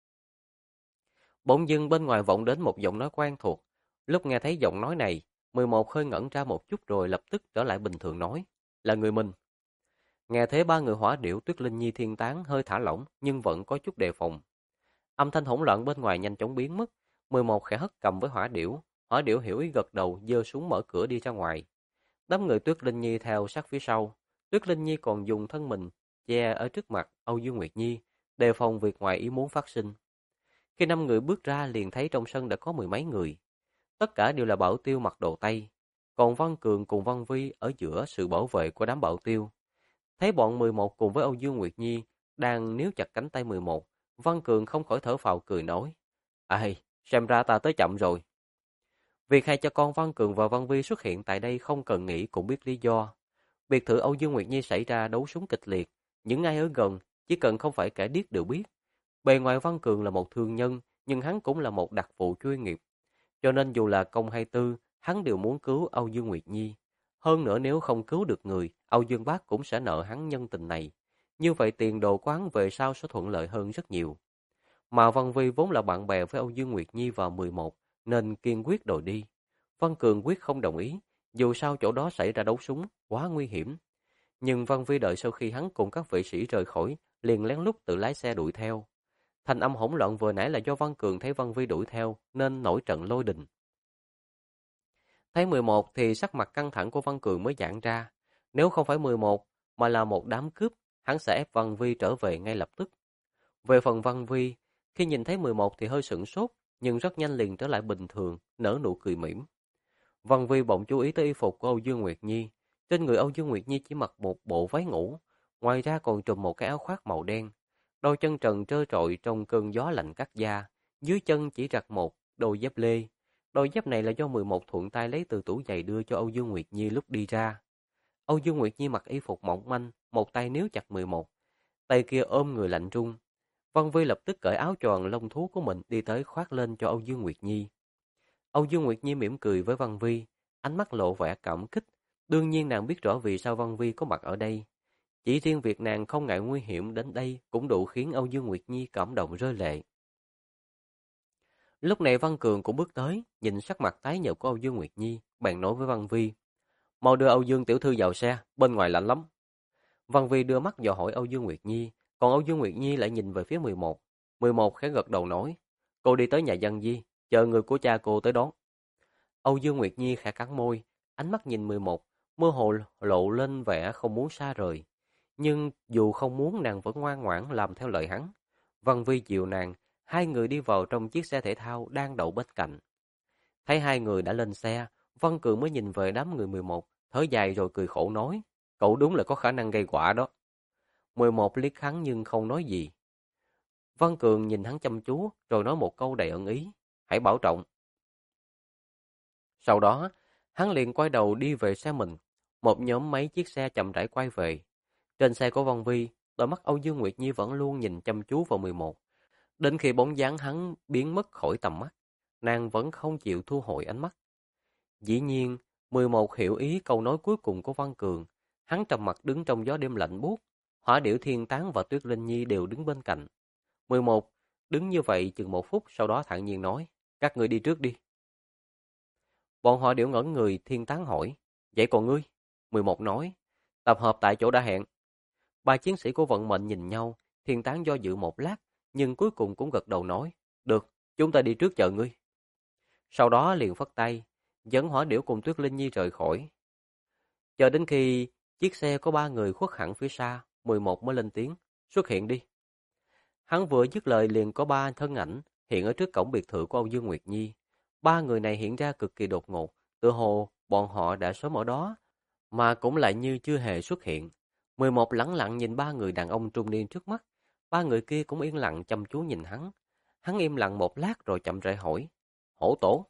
Bỗng dưng bên ngoài vọng đến một giọng nói quen thuộc. Lúc nghe thấy giọng nói này, 11 hơi ngẩn ra một chút rồi lập tức trở lại bình thường nói, là người mình. Nghe thấy 3 người Hỏa Điểu, Tuyết Linh Nhi, Thiên Tán hơi thả lỏng nhưng vẫn có chút đề phòng. Âm thanh hỗn loạn bên ngoài nhanh chóng biến mất. 11 khẽ hất cầm với Hỏa Điểu. Hỏa Điểu hiểu ý gật đầu, giơ súng mở cửa đi ra ngoài. Đám người Tuyết Linh Nhi theo sát phía sau. Tuyết Linh Nhi còn dùng thân mình che ở trước mặt Âu Dương Nguyệt Nhi, đề phòng việc ngoài ý muốn phát sinh. Khi 5 người bước ra liền thấy trong sân đã có 10 mấy người. Tất cả đều là Bảo Tiêu mặc đồ Tây, còn Văn Cường cùng Văn Vi ở giữa sự bảo vệ của đám Bảo Tiêu. Thấy bọn 11 cùng với Âu Dương Nguyệt Nhi đang níu chặt cánh tay 11, Văn Cường không khỏi thở phào cười nói, ai, xem ra ta tới chậm rồi. Việc hai cha con Văn Cường và Văn Vi xuất hiện tại đây không cần nghĩ cũng biết lý do. Biệt thự Âu Dương Nguyệt Nhi xảy ra đấu súng kịch liệt, những ai ở gần chỉ cần không phải kẻ điếc đều biết. Bề ngoài Văn Cường là một thương nhân, nhưng hắn cũng là một đặc vụ chuyên nghiệp. Cho nên dù là công hay tư, hắn đều muốn cứu Âu Dương Nguyệt Nhi. Hơn nữa nếu không cứu được người, Âu Dương Bác cũng sẽ nợ hắn nhân tình này. Như vậy tiền đồ của hắn về sau sẽ thuận lợi hơn rất nhiều. Mà Văn Vi vốn là bạn bè với Âu Dương Nguyệt Nhi vào 11, nên kiên quyết đòi đi. Văn Cường quyết không đồng ý, dù sao chỗ đó xảy ra đấu súng, quá nguy hiểm. Nhưng Văn Vi đợi sau khi hắn cùng các vệ sĩ rời khỏi, liền lén lút tự lái xe đuổi theo. Thành âm hỗn loạn vừa nãy là do Văn Cường thấy Văn Vi đuổi theo, nên nổi trận lôi đình. Thấy 11 thì sắc mặt căng thẳng của Văn Cường mới giãn ra. Nếu không phải 11, mà là một đám cướp, hắn sẽ ép Văn Vi trở về ngay lập tức. Về phần Văn Vi, khi nhìn thấy 11 thì hơi sửng sốt, nhưng rất nhanh liền trở lại bình thường, nở nụ cười mỉm. Văn Vi bỗng chú ý tới y phục của Âu Dương Nguyệt Nhi. Trên người Âu Dương Nguyệt Nhi chỉ mặc một bộ váy ngủ, ngoài ra còn trùm một cái áo khoác màu đen. Đôi chân trần trơ trọi trong cơn gió lạnh cắt da, dưới chân chỉ rặt một đôi dép lê. Đôi dép này là do 11 thuận tay lấy từ tủ giày đưa cho Âu Dương Nguyệt Nhi lúc đi ra. Âu Dương Nguyệt Nhi mặc y phục mỏng manh, một tay níu chặt 11, tay kia ôm người lạnh run. Văn Vi lập tức cởi áo choàng lông thú của mình đi tới khoác lên cho Âu Dương Nguyệt Nhi. Âu Dương Nguyệt Nhi mỉm cười với Văn Vi, ánh mắt lộ vẻ cảm kích. Đương nhiên nàng biết rõ vì sao Văn Vi có mặt ở đây. Chỉ riêng việc nàng không ngại nguy hiểm đến đây cũng đủ khiến Âu Dương Nguyệt Nhi cảm động rơi lệ. Lúc này Văn Cường cũng bước tới, nhìn sắc mặt tái nhợt của Âu Dương Nguyệt Nhi, bèn nói với Văn Vi, mau đưa Âu Dương tiểu thư vào xe, bên ngoài lạnh lắm. Văn Vi đưa mắt dò hỏi Âu Dương Nguyệt Nhi, còn Âu Dương Nguyệt Nhi lại nhìn về phía 11. 11 khẽ gật đầu nói, cô đi tới nhà Văn Di, chờ người của cha cô tới đón. Âu Dương Nguyệt Nhi khẽ cắn môi, ánh mắt nhìn 11, mơ hồ lộ lên vẻ không muốn xa rời. Nhưng dù không muốn nàng vẫn ngoan ngoãn làm theo lời hắn. Văn Vi dìu nàng, hai người đi vào trong chiếc xe thể thao đang đậu bên cạnh. Thấy hai người đã lên xe, Văn Cường mới nhìn về đám người 11, thở dài rồi cười khổ nói, cậu đúng là có khả năng gây họa đó. 11 liếc hắn nhưng không nói gì. Văn Cường nhìn hắn chăm chú rồi nói một câu đầy ẩn ý, hãy bảo trọng. Sau đó, hắn liền quay đầu đi về xe mình. Một nhóm mấy chiếc xe chậm rãi quay về. Trên xe của Văn Vi, đôi mắt Âu Dương Nguyệt Nhi vẫn luôn nhìn chăm chú vào 11. Đến khi bóng dáng hắn biến mất khỏi tầm mắt, nàng vẫn không chịu thu hồi ánh mắt. Dĩ nhiên, 11 hiểu ý câu nói cuối cùng của Văn Cường. Hắn trầm mặc đứng trong gió đêm lạnh buốt. Hỏa Điểu, Thiên Tán và Tuyết Linh Nhi đều đứng bên cạnh. 11 đứng như vậy chừng 1 phút, sau đó thản nhiên nói, các người đi trước đi. Bọn họ Điểu ngẩn người, Thiên Tán hỏi, vậy còn ngươi? 11 nói, tập hợp tại chỗ đã hẹn. Ba chiến sĩ của vận mệnh nhìn nhau, Thiên Tán do dự một lát, nhưng cuối cùng cũng gật đầu nói, được, chúng ta đi trước chờ ngươi. Sau đó liền phất tay, dẫn Hỏa Điểu cùng Tuyết Linh Nhi rời khỏi. Chờ đến khi chiếc xe có 3 người khuất hẳn phía xa, 11 mới lên tiếng, xuất hiện đi. Hắn vừa dứt lời liền có 3 thân ảnh hiện ở trước cổng biệt thự của Âu Dương Nguyệt Nhi. 3 người này hiện ra cực kỳ đột ngột, tựa hồ bọn họ đã sớm ở đó, mà cũng lại như chưa hề xuất hiện. 11 lẳng lặng nhìn ba người đàn ông trung niên trước mắt. Ba người kia cũng yên lặng chăm chú nhìn hắn. Hắn im lặng một lát rồi chậm rãi hỏi. Hổ tổ.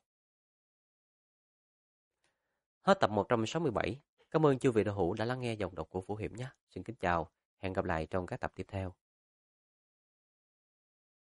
Hết tập 167. Cảm ơn chư vị đạo hữu đã lắng nghe giọng đọc của Phú Hiệp nhé. Xin kính chào. Hẹn gặp lại trong các tập tiếp theo.